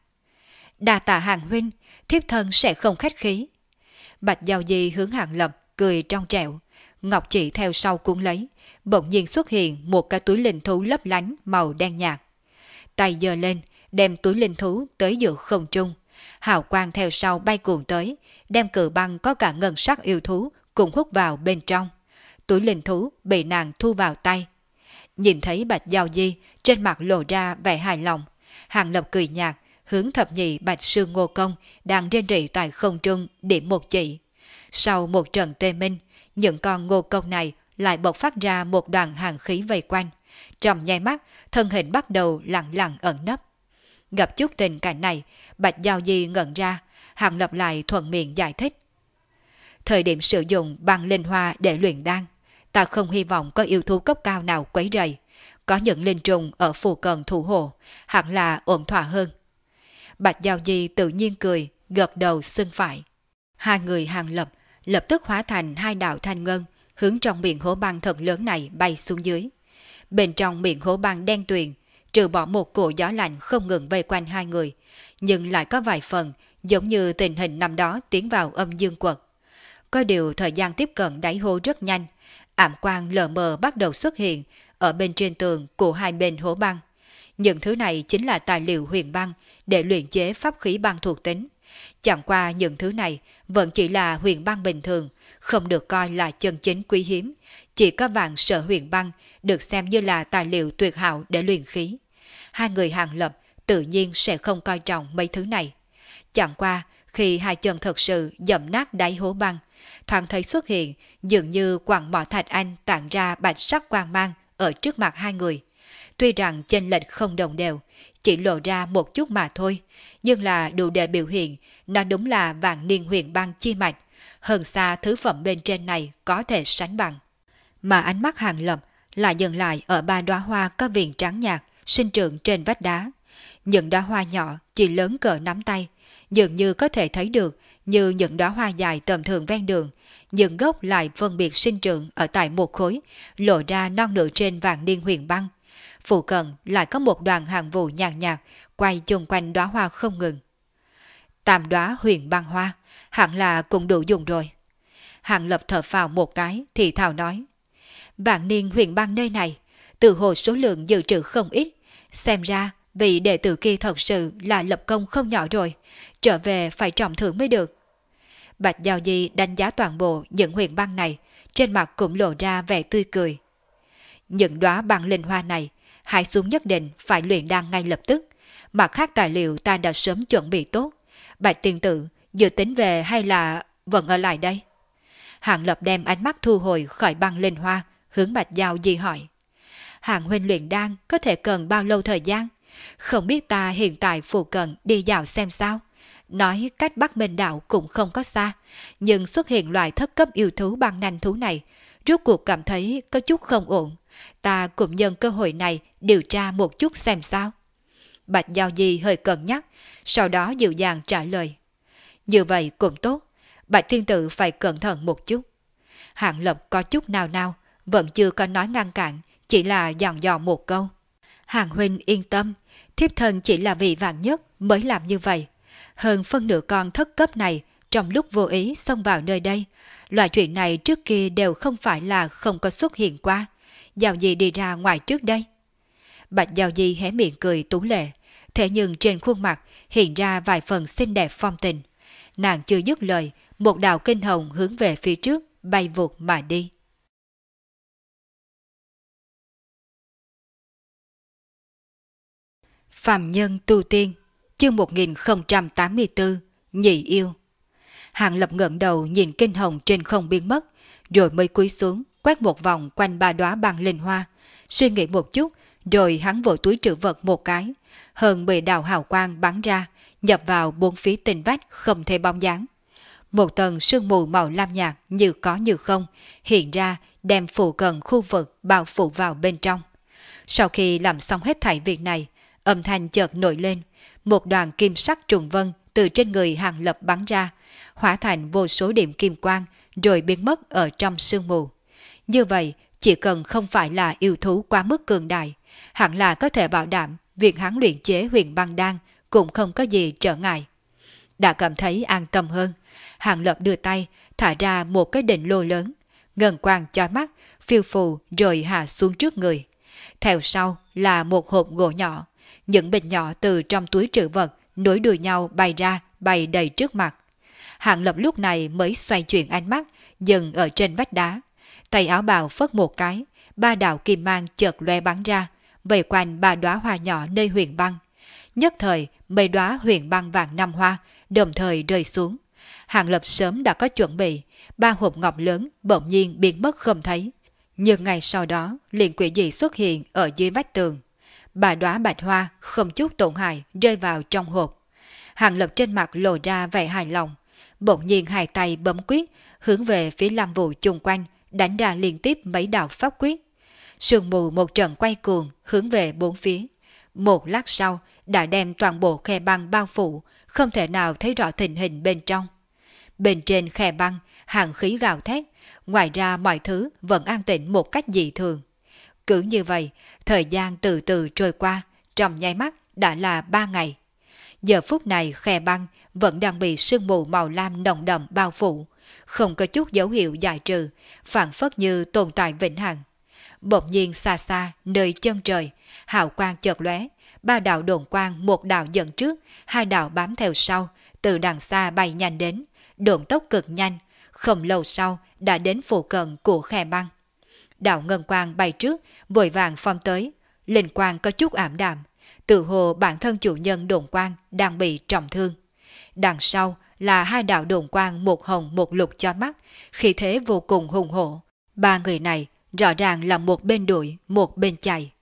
Đa tạ Hàng huynh, thiếp thân sẽ không khách khí. Bạch Giao Di hướng Hàng Lập cười trong trẻo, ngọc chỉ theo sau cuốn lấy, bỗng nhiên xuất hiện một cái túi linh thú lấp lánh màu đen nhạt. Tay giơ lên, đem túi linh thú tới giữa không trung, hào quang theo sau bay cuồng tới, đem cự băng có cả ngân sắc yêu thú cùng hút vào bên trong. Túi linh thú bị nàng thu vào tay. Nhìn thấy Bạch Giao Di trên mặt lộ ra vẻ hài lòng, Hàng Lập cười nhạt, hướng thập nhị Bạch Sương Ngô Công đang rên rỉ tại không trung điểm một chỉ. Sau một trận tê minh, những con ngô công này lại bộc phát ra một đoàn hàn khí vây quanh. Trong nháy mắt, thân hình bắt đầu lặng lặng ẩn nấp. Gặp chút tình cảnh này, Bạch Giao Di ngẩn ra, Hàng Lập lại thuận miệng giải thích. Thời điểm sử dụng băng linh hoa để luyện đan, ta không hy vọng có yêu thú cấp cao nào quấy rầy. Có những linh trùng ở phù cận thủ hộ, hẳn là ổn thỏa hơn. Bạch Giao Di tự nhiên cười, gật đầu xưng phải. Hai người Hàng Lập lập tức hóa thành hai đạo thanh ngân, hướng trong miệng hố băng thật lớn này bay xuống dưới. Bên trong miệng hố băng đen tuyền, trừ bỏ một cổ gió lạnh không ngừng vây quanh hai người, nhưng lại có vài phần giống như tình hình năm đó tiến vào âm dương quật. Có điều thời gian tiếp cận đáy hố rất nhanh, ảm quang lờ mờ bắt đầu xuất hiện ở bên trên tường của hai bên hố băng. Những thứ này chính là tài liệu huyền băng để luyện chế pháp khí băng thuộc tính. Chẳng qua những thứ này vẫn chỉ là huyền băng bình thường, không được coi là chân chính quý hiếm. Chỉ có vạn sở huyền băng được xem như là tài liệu tuyệt hảo để luyện khí. Hai người Hàng Lập tự nhiên sẽ không coi trọng mấy thứ này. Chẳng qua khi hai chân thật sự dẫm nát đáy hố băng, thoáng thấy xuất hiện dường như quặng mỏ thạch anh tản ra bạch sắc quang mang ở trước mặt hai người. tuy rằng chênh lệch không đồng đều, chỉ lộ ra một chút mà thôi, nhưng là đủ để biểu hiện nó đúng là vạn niên huyền băng chi mạch, hơn xa thứ phẩm bên trên này có thể sánh bằng. Mà ánh mắt Hàng Lập lại dừng lại ở ba đóa hoa có viền trắng nhạt sinh trưởng trên vách đá. Những đóa hoa nhỏ chỉ lớn cỡ nắm tay, dường như có thể thấy được như những đóa hoa dài tầm thường ven đường, những gốc lại phân biệt sinh trưởng ở tại một khối, lộ ra non nửa trên vạn niên huyền băng. Phụ cận lại có một đoàn hàng vụ nhàn nhạt quay chung quanh đóa hoa không ngừng. Tam đóa huyền băng hoa, hẳn là cũng đủ dùng rồi. Hàng Lập thở phào một cái thì thào nói: vạn niên huyền băng nơi này, từ hồ số lượng dự trữ không ít, xem ra vị đệ tử kia thật sự là lập công không nhỏ rồi, trở về phải trọng thưởng mới được. Bạch Giao Di đánh giá toàn bộ những huyền băng này, trên mặt cũng lộ ra vẻ tươi cười. Những đóa băng linh hoa này, hái xuống nhất định phải luyện đan ngay lập tức, mặt khác tài liệu ta đã sớm chuẩn bị tốt. Bạch tiên tử, dự tính về hay là vẫn ở lại đây? Hàng Lập đem ánh mắt thu hồi khỏi băng linh hoa, hướng Bạch Giao Di hỏi. Hàng huynh luyện đan có thể cần bao lâu thời gian? Không biết ta hiện tại phụ cận đi dạo xem sao. Nói cách Bắc Minh Đạo cũng không có xa, nhưng xuất hiện loại thất cấp yêu thú băng nanh thú này, rốt cuộc cảm thấy có chút không ổn. Ta cũng nhân cơ hội này điều tra một chút xem sao. Bạch Giao Di hơi cân nhắc, sau đó dịu dàng trả lời. Như vậy cũng tốt, Bạch Thiên Tử phải cẩn thận một chút. Hạng Lập có chút nào nào, vẫn chưa có nói ngăn cản, chỉ là dặn dò một câu. Hàng huynh yên tâm, thiếp thân chỉ là vì vạn nhất mới làm như vậy. Hơn phân nửa con thất cấp này trong lúc vô ý xông vào nơi đây. Loại chuyện này trước kia đều không phải là không có xuất hiện qua. Giao Di đi ra ngoài trước đây. Bạch Giao Di hé miệng cười tú lệ, thế nhưng trên khuôn mặt hiện ra vài phần xinh đẹp phong tình. Nàng chưa dứt lời, một đạo kinh hồng hướng về phía trước, bay vụt mà đi. Phàm Nhân Tu Tiên, chương 1084, Nhị Yêu. Hàng Lập ngẩng đầu nhìn kinh hồng trên không biến mất, rồi mới cúi xuống, quét một vòng quanh ba đóa băng linh hoa, suy nghĩ một chút, rồi hắn vội túi trữ vật một cái, hơn 10 đạo hào quang bắn ra, nhập vào bốn phía tinh vách không thể bóng dáng. Một tầng sương mù màu lam nhạt như có như không hiện ra, đem phủ cận khu vực bao phủ vào bên trong. Sau khi làm xong hết thảy việc này, âm thanh chợt nổi lên, một đoàn kim sắc trùng vân từ trên người Hàng Lập bắn ra, hóa thành vô số điểm kim quang rồi biến mất ở trong sương mù. Như vậy, chỉ cần không phải là yêu thú quá mức cường đại, hẳn là có thể bảo đảm việc hắn luyện chế huyền băng đan cũng không có gì trở ngại. Đã cảm thấy an tâm hơn, Hàng Lập đưa tay thả ra một cái đỉnh lô lớn, ngân quang chói mắt phiêu phù rồi hạ xuống trước người. Theo sau là một hộp gỗ nhỏ, những bình nhỏ từ trong túi trữ vật nối đuôi nhau bay ra, bay đầy trước mặt. Hàng Lập lúc này mới xoay chuyển ánh mắt, dừng ở trên vách đá. Tay áo bào phất một cái, ba đạo kim mang chợt lóe bắn ra, vây quanh ba đóa hoa nhỏ nơi huyền băng. Nhất thời, mấy đóa huyền băng vàng năm hoa đồng thời rơi xuống. Hàng Lập sớm đã có chuẩn bị, ba hộp ngọc lớn bỗng nhiên biến mất không thấy. Nhưng ngày sau đó, liền quỷ dị xuất hiện ở dưới vách tường. Ba đóa bạch hoa không chút tổn hại rơi vào trong hộp. Hàng Lập trên mặt lộ ra vẻ hài lòng, bỗng nhiên hai tay bấm quyết, hướng về phía lam vụ chung quanh, đánh ra liên tiếp mấy đạo pháp quyết. Sương mù một trận quay cuồng hướng về bốn phía. Một lát sau đã đem toàn bộ khe băng bao phủ, không thể nào thấy rõ tình hình bên trong. Bên trên khe băng, hàng khí gào thét, ngoài ra mọi thứ vẫn an tĩnh một cách dị thường. Cứ như vậy, thời gian từ từ trôi qua, trong nháy mắt đã là 3 ngày. Giờ phút này khe băng vẫn đang bị sương mù màu lam nồng đậm bao phủ, không có chút dấu hiệu giải trừ, phảng phất như tồn tại vĩnh hằng. Bỗng nhiên xa xa, nơi chân trời, hào quang chợt lóe, ba đạo đồn quang, một đạo dẫn trước, hai đạo bám theo sau, từ đằng xa bay nhanh đến, độn tốc cực nhanh, không lâu sau đã đến phụ cận của khe băng. Đạo ngân quang bay trước, vội vàng phong tới, linh quang có chút ảm đạm, tự hồ bản thân chủ nhân đồn quang đang bị trọng thương. Đằng sau là hai đạo đồn quang một hồng một lục cho mắt, khí thế vô cùng hùng hổ. Ba người này rõ ràng là một bên đuổi, một bên chạy.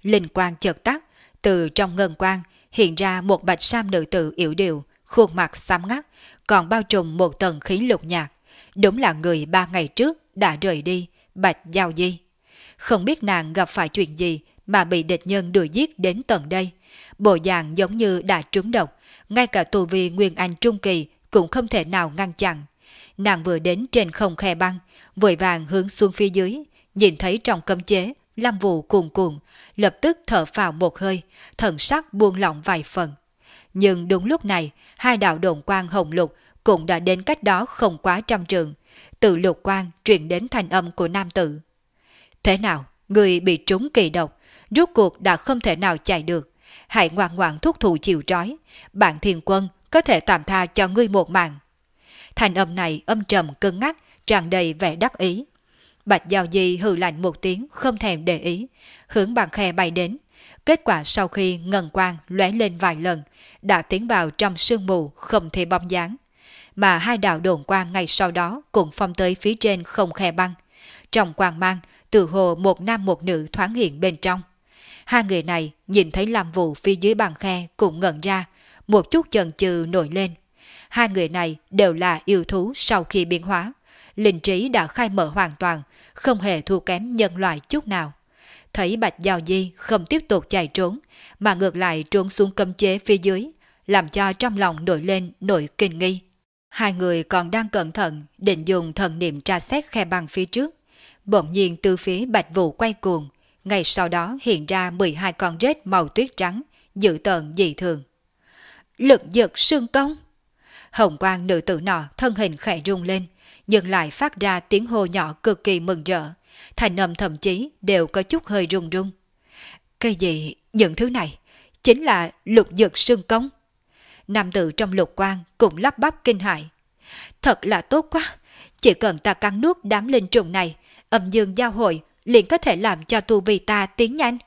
linh quang chợt tắt, từ trong ngân quang hiện ra một bạch sam nữ tử yểu điệu, khuôn mặt xám ngắt, còn bao trùm một tầng khí lục nhạt. Đúng là người 3 ngày trước đã rời đi, Bạch Giao Di. Không biết nàng gặp phải chuyện gì mà bị địch nhân đuổi giết đến tận đây. Bộ dạng giống như đã trúng độc, ngay cả tu vi Nguyên Anh Trung Kỳ cũng không thể nào ngăn chặn. Nàng vừa đến trên không khe băng, vội vàng hướng xuống phía dưới, nhìn thấy trong cấm chế, Lâm Vũ cuồn cuộn, lập tức thở phào một hơi, thần sắc buông lỏng vài phần. Nhưng đúng lúc này, hai đạo độn quang hồng lục cũng đã đến cách đó không quá trăm trượng. Từ lục quang truyền đến thanh âm của nam tử. Thế nào, người bị trúng kỳ độc, rốt cuộc đã không thể nào chạy được. Hãy ngoan ngoãn thúc thủ chịu trói, bản thiên quân có thể tạm tha cho ngươi một mạng. Thanh âm này âm trầm cứng ngắc, tràn đầy vẻ đắc ý. Bạch Giao Di hừ lạnh một tiếng không thèm để ý, hướng bàn khe bay đến. Kết quả sau khi ngân quang lóe lên vài lần, đã tiến vào trong sương mù không thể bóng dáng. Mà hai đạo đồn quang ngay sau đó cũng phong tới phía trên không khe băng. Trong quang mang, từ hồ một nam một nữ thoáng hiện bên trong. Hai người này nhìn thấy Lâm Vũ phía dưới bàn khe cũng ngẩn ra, một chút chần chừ nổi lên. Hai người này đều là yêu thú sau khi biến hóa. Linh trí đã khai mở hoàn toàn, không hề thua kém nhân loại chút nào. Thấy Bạch Giao Di không tiếp tục chạy trốn, mà ngược lại trốn xuống cấm chế phía dưới, làm cho trong lòng nổi lên nỗi kinh nghi. Hai người còn đang cẩn thận định dùng thần niệm tra xét khe băng phía trước. Bỗng nhiên từ phía Bạch Vũ quay cuồng, ngay sau đó hiện ra 12 con rết màu tuyết trắng, dữ tợn dị thường. Lực giật xương công! Hồng quang nữ tử nọ thân hình khẽ rung lên, nhưng lại phát ra tiếng hô nhỏ cực kỳ mừng rỡ, thành âm thậm chí đều có chút hơi rung rung. Cái gì? Những thứ này chính là lục dực xương công. Nam tử trong lục quang cũng lắp bắp kinh hãi. Thật là tốt quá, chỉ cần ta cắn nuốt đám linh trùng này, âm dương giao hội liền có thể làm cho tu vi ta tiến nhanh.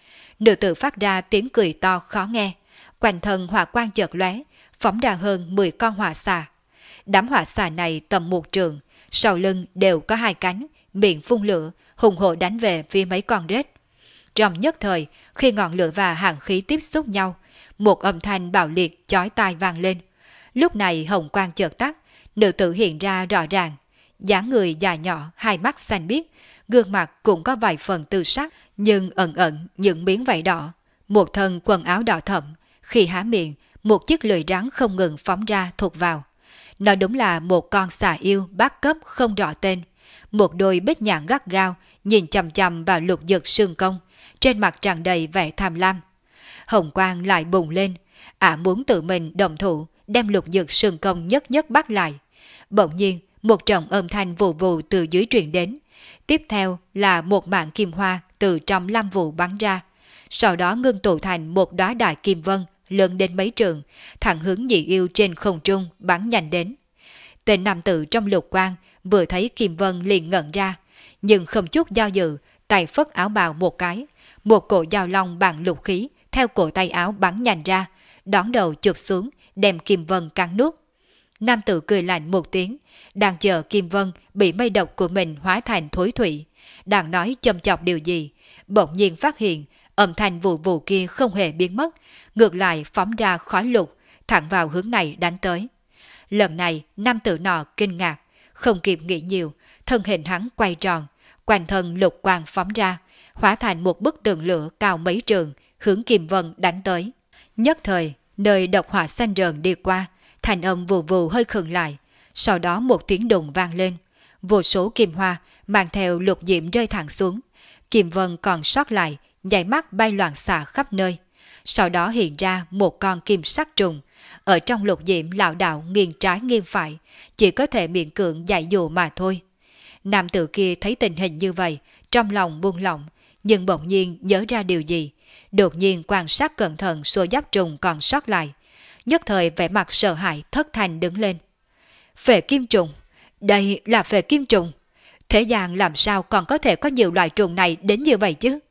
Nữ tử phát ra tiếng cười to khó nghe, quanh thân hỏa quang chợt lóe, phóng ra hơn 10 con hỏa xà. Đám hỏa xà này tầm 1 trượng, sau lưng đều có 2 cánh, miệng phun lửa, hùng hổ đánh về phía mấy con rết. Trong nhất thời, khi ngọn lửa và hàn khí tiếp xúc nhau, một âm thanh bạo liệt chói tai vang lên. Lúc này hồng quang chợt tắt, nữ tử hiện ra rõ ràng, dáng người dài nhỏ, hai mắt xanh biếc, gương mặt cũng có vài phần tư sắc, nhưng ẩn ẩn những miếng vảy đỏ, một thân quần áo đỏ thẫm, khi há miệng, một chiếc lưỡi rắn không ngừng phóng ra thụt vào. Nó đúng là một con xà yêu bát cấp không rõ tên, một đôi bích nhãn gắt gao nhìn chằm chằm vào lục dực xương công, trên mặt tràn đầy vẻ tham lam. Hồng quang lại bùng lên, ả muốn tự mình đồng thủ đem lục dực xương công nhất nhất bắt lại. Bỗng nhiên, một trận âm thanh vù vù từ dưới truyền đến, tiếp theo là một mảng kim hoa từ trong lam vụ bắn ra, sau đó ngưng tụ thành một đóa đại kim vân lớn đến mấy trượng, thẳng hướng nhị yêu trên không trung bắn nhanh đến. Tên nam tử trong lục quang vừa thấy kim vân liền ngẩn ra, nhưng không chút do dự, tay phất áo bào một cái, một cổ dao long bằng lục khí theo cổ tay áo bắn nhanh ra, đón đầu chụp xuống, đem kim vân cắn nuốt. Nam tử cười lạnh một tiếng, đang chờ kim vân bị mây độc của mình hóa thành thối thủy, đang nói châm chọc điều gì, bỗng nhiên phát hiện âm thanh vụ vụ kia không hề biến mất, ngược lại phóng ra khói lục, thẳng vào hướng này đánh tới. Lần này nam tử nọ kinh ngạc, không kịp nghĩ nhiều, thân hình hắn quay tròn, quanh thân lục quang phóng ra, hóa thành một bức tường lửa cao mấy trượng, hướng kim vân đánh tới. Nhất thời, nơi độc hỏa xanh rờn đi qua, thành âm vù vù hơi khựng lại, sau đó một tiếng đùng vang lên, vô số kim hoa mang theo lục diễm rơi thẳng xuống, kim vân còn sót lại, nháy mắt bay loạn xạ khắp nơi. Sau đó hiện ra một con kim sắc trùng, ở trong lục diễm lảo đảo nghiêng trái nghiêng phải, chỉ có thể miễn cưỡng giải dụ mà thôi. Nam tử kia thấy tình hình như vậy, trong lòng buông lỏng, nhưng bỗng nhiên nhớ ra điều gì, đột nhiên quan sát cẩn thận số giáp trùng còn sót lại, nhất thời vẻ mặt sợ hãi thất thanh đứng lên. Phệ kim trùng, đây là phệ kim trùng, thế gian làm sao còn có thể có nhiều loại trùng này đến như vậy chứ?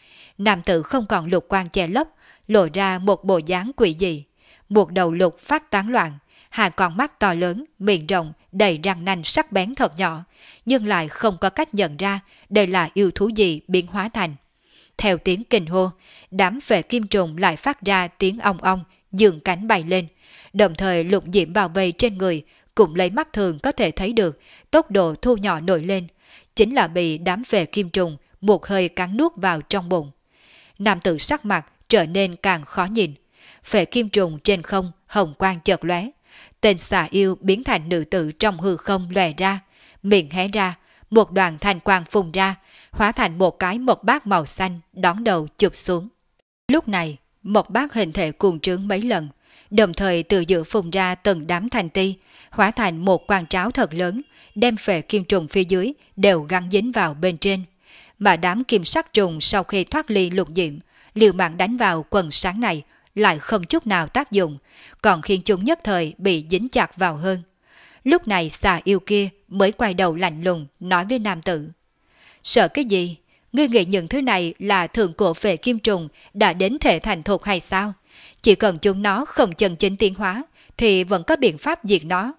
Nam tử không còn lục quang che lấp, lộ ra một bộ dáng quỷ dị, một đầu lục phát tán loạn, hai con mắt to lớn, miệng rộng, đầy răng nanh sắc bén thật nhỏ, nhưng lại không có cách nhận ra đây là yêu thú gì biến hóa thành. Theo tiếng kinh hô, đám phệ kim trùng lại phát ra tiếng ong ong, dựng cánh bay lên. Đồng thời lục diễm bao vây trên người, cũng lấy mắt thường có thể thấy được tốc độ thu nhỏ nổi lên. Chính là bị đám phệ kim trùng một hơi cắn nuốt vào trong bụng. Nam tử sắc mặt trở nên càng khó nhìn. Phệ kim trùng trên không, hồng quang chợt lóe. Tên xà yêu biến thành nữ tử trong hư không lòe ra, miệng hé ra, một đoàn thanh quang phun ra, hóa thành một cái mộc bát màu xanh đón đầu chụp xuống. Lúc này, mộc bát hình thể cuồng trướng mấy lần, đồng thời từ giữa phun ra từng đám thanh ti, hóa thành một quang tráo thật lớn, đem phệ kim trùng phía dưới đều gắn dính vào bên trên. Mà đám kim sắc trùng sau khi thoát ly lục diễm, liều mạng đánh vào quần sáng này lại không chút nào tác dụng, còn khiến chúng nhất thời bị dính chặt vào hơn. Lúc này xà yêu kia mới quay đầu lạnh lùng nói với nam tử: Sợ cái gì? Ngươi nghĩ những thứ này là thượng cổ phệ kim trùng đã đến thể thành thục hay sao? Chỉ cần chúng nó không chân chính tiến hóa thì vẫn có biện pháp diệt nó.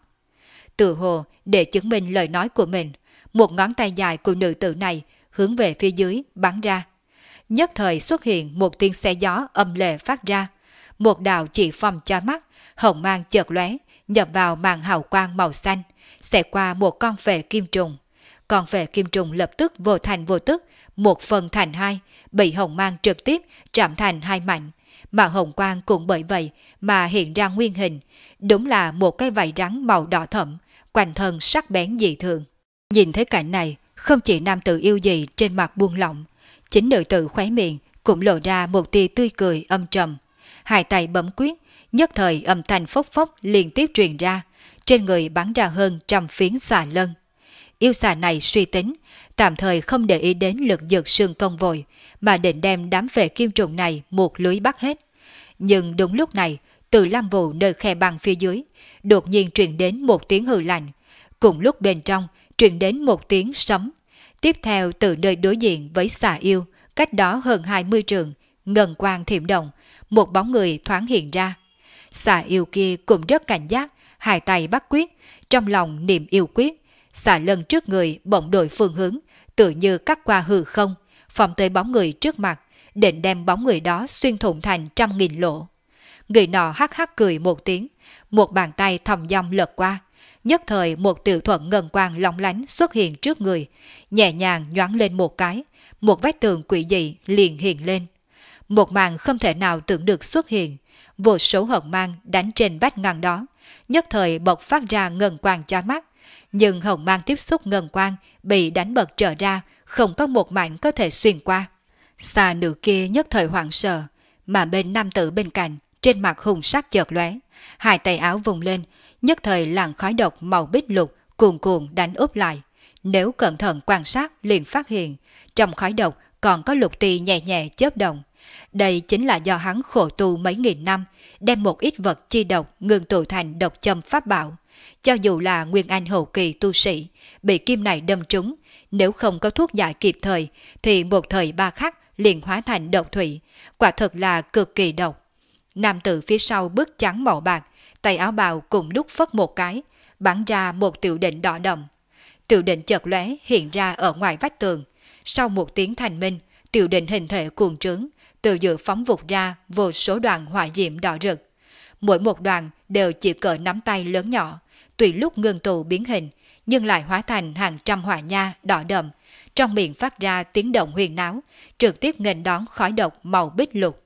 Tự hồ để chứng minh lời nói của mình, một ngón tay dài của nữ tử này hướng về phía dưới bắn ra. Nhất thời xuất hiện một tiếng xe gió âm lệ phát ra, một đạo chỉ phong chói mắt, hồng mang chợt lóe, nhập vào màn hào quang màu xanh, xẹt qua một con phệ kim trùng. Con phệ kim trùng lập tức vô thành vô tức, một phần thành hai, bị hồng mang trực tiếp chạm thành hai mảnh, mà hồng quang cũng bởi vậy mà hiện ra nguyên hình, đúng là một cái vảy rắn màu đỏ thẫm, quanh thân sắc bén dị thường. Nhìn thấy cảnh này, không chỉ nam tử yêu gì trên mặt buông lỏng, chính nữ tử khóe miệng cũng lộ ra một tia tươi cười âm trầm. Hai tay bấm quyết, nhất thời âm thanh phốc phốc liên tiếp truyền ra, trên người bắn ra hơn 100 phiến xà lân. Yêu xà này suy tính, tạm thời không để ý đến lực dược sương công vội, mà định đem đám phệ kim trùng này một lưới bắt hết. Nhưng đúng lúc này, từ lam vụ nơi khe băng phía dưới, đột nhiên truyền đến một tiếng hừ lạnh, cùng lúc bên trong truyền đến một tiếng sấm. Tiếp theo từ nơi đối diện với xà yêu, cách đó hơn 20 trượng, ngân quang thiểm động, một bóng người thoáng hiện ra. Xà yêu kia cũng rất cảnh giác, hai tay bắt quyết, trong lòng niệm yêu quyết. Xà lân trước người bỗng đổi phương hướng, tự như cắt qua hư không, phóng tới bóng người trước mặt, định đem bóng người đó xuyên thủng thành 100.000 lỗ. Người nọ hắc hắc cười một tiếng, một bàn tay thòng dong lật qua, nhất thời một tiểu thuận ngân quang lóng lánh xuất hiện trước người, nhẹ nhàng nhoáng lên một cái, một vách tường quỷ dị liền hiện lên. Một màn không thể nào tưởng được xuất hiện, vô số hồng mang đánh trên vách ngăn đó, nhất thời bộc phát ra ngân quang chói mắt, nhưng hồng mang tiếp xúc ngân quang bị đánh bật trở ra, không có một mảnh có thể xuyên qua. Xà nữ kia nhất thời hoảng sợ, mà bên nam tử bên cạnh trên mặt hùng sắc chợt lóe, hai tay áo vùng lên, nhất thời làn khói độc màu bích lục cuồn cuộn đánh úp lại. Nếu cẩn thận quan sát liền phát hiện trong khói độc còn có lục tì nhẹ nhẹ chớp động. Đây chính là do hắn khổ tu mấy nghìn năm, đem một ít vật chi độc ngưng tụ thành độc châm pháp bảo. Cho dù là nguyên anh hậu kỳ tu sĩ, bị kim này đâm trúng, nếu không có thuốc giải kịp thời, thì một thời ba khắc liền hóa thành độc thủy, quả thực là cực kỳ độc. Nam tử phía sau bước trắng màu bạc, tay áo bào cùng lúc phất một cái, bắn ra một tiểu định đỏ đậm. Tiểu định chợt lóe hiện ra ở ngoài vách tường. Sau một tiếng thành minh, tiểu định hình thể cuồng trướng, từ giữa phóng vụt ra vô số đoàn hỏa diệm đỏ rực. Mỗi một đoàn đều chỉ cỡ nắm tay lớn nhỏ, tùy lúc ngưng tụ biến hình, nhưng lại hóa thành hàng trăm hỏa nha đỏ đậm, trong miệng phát ra tiếng động huyền náo, trực tiếp nghênh đón khói độc màu bích lục.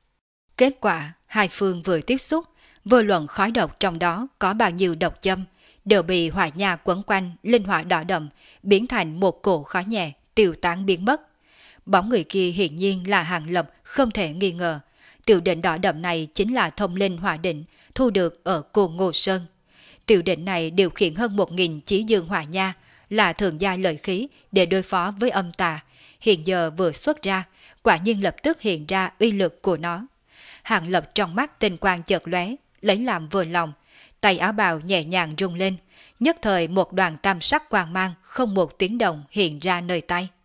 Kết quả, hai phương vừa tiếp xúc, vô luận khói độc trong đó có bao nhiêu độc châm, đều bị hỏa nha quấn quanh linh hỏa đỏ đậm, biến thành một cổ khói nhẹ, tiêu tán biến mất. Bóng người kia hiển nhiên là Hàng Lập không thể nghi ngờ. Tiểu định đỏ đậm này chính là thông linh hỏa định thu được ở Côn Ngô Sơn. Tiểu định này điều khiển hơn 1.000 chí dương hỏa nha, là thường gia lợi khí để đối phó với âm tà. Hiện giờ vừa xuất ra, quả nhiên lập tức hiện ra uy lực của nó. Hàng Lập trong mắt tinh quang chợt lóe, lấy làm vừa lòng, tay áo bào nhẹ nhàng rung lên, nhất thời một đoàn tam sắc quang mang không một tiếng động hiện ra nơi tay.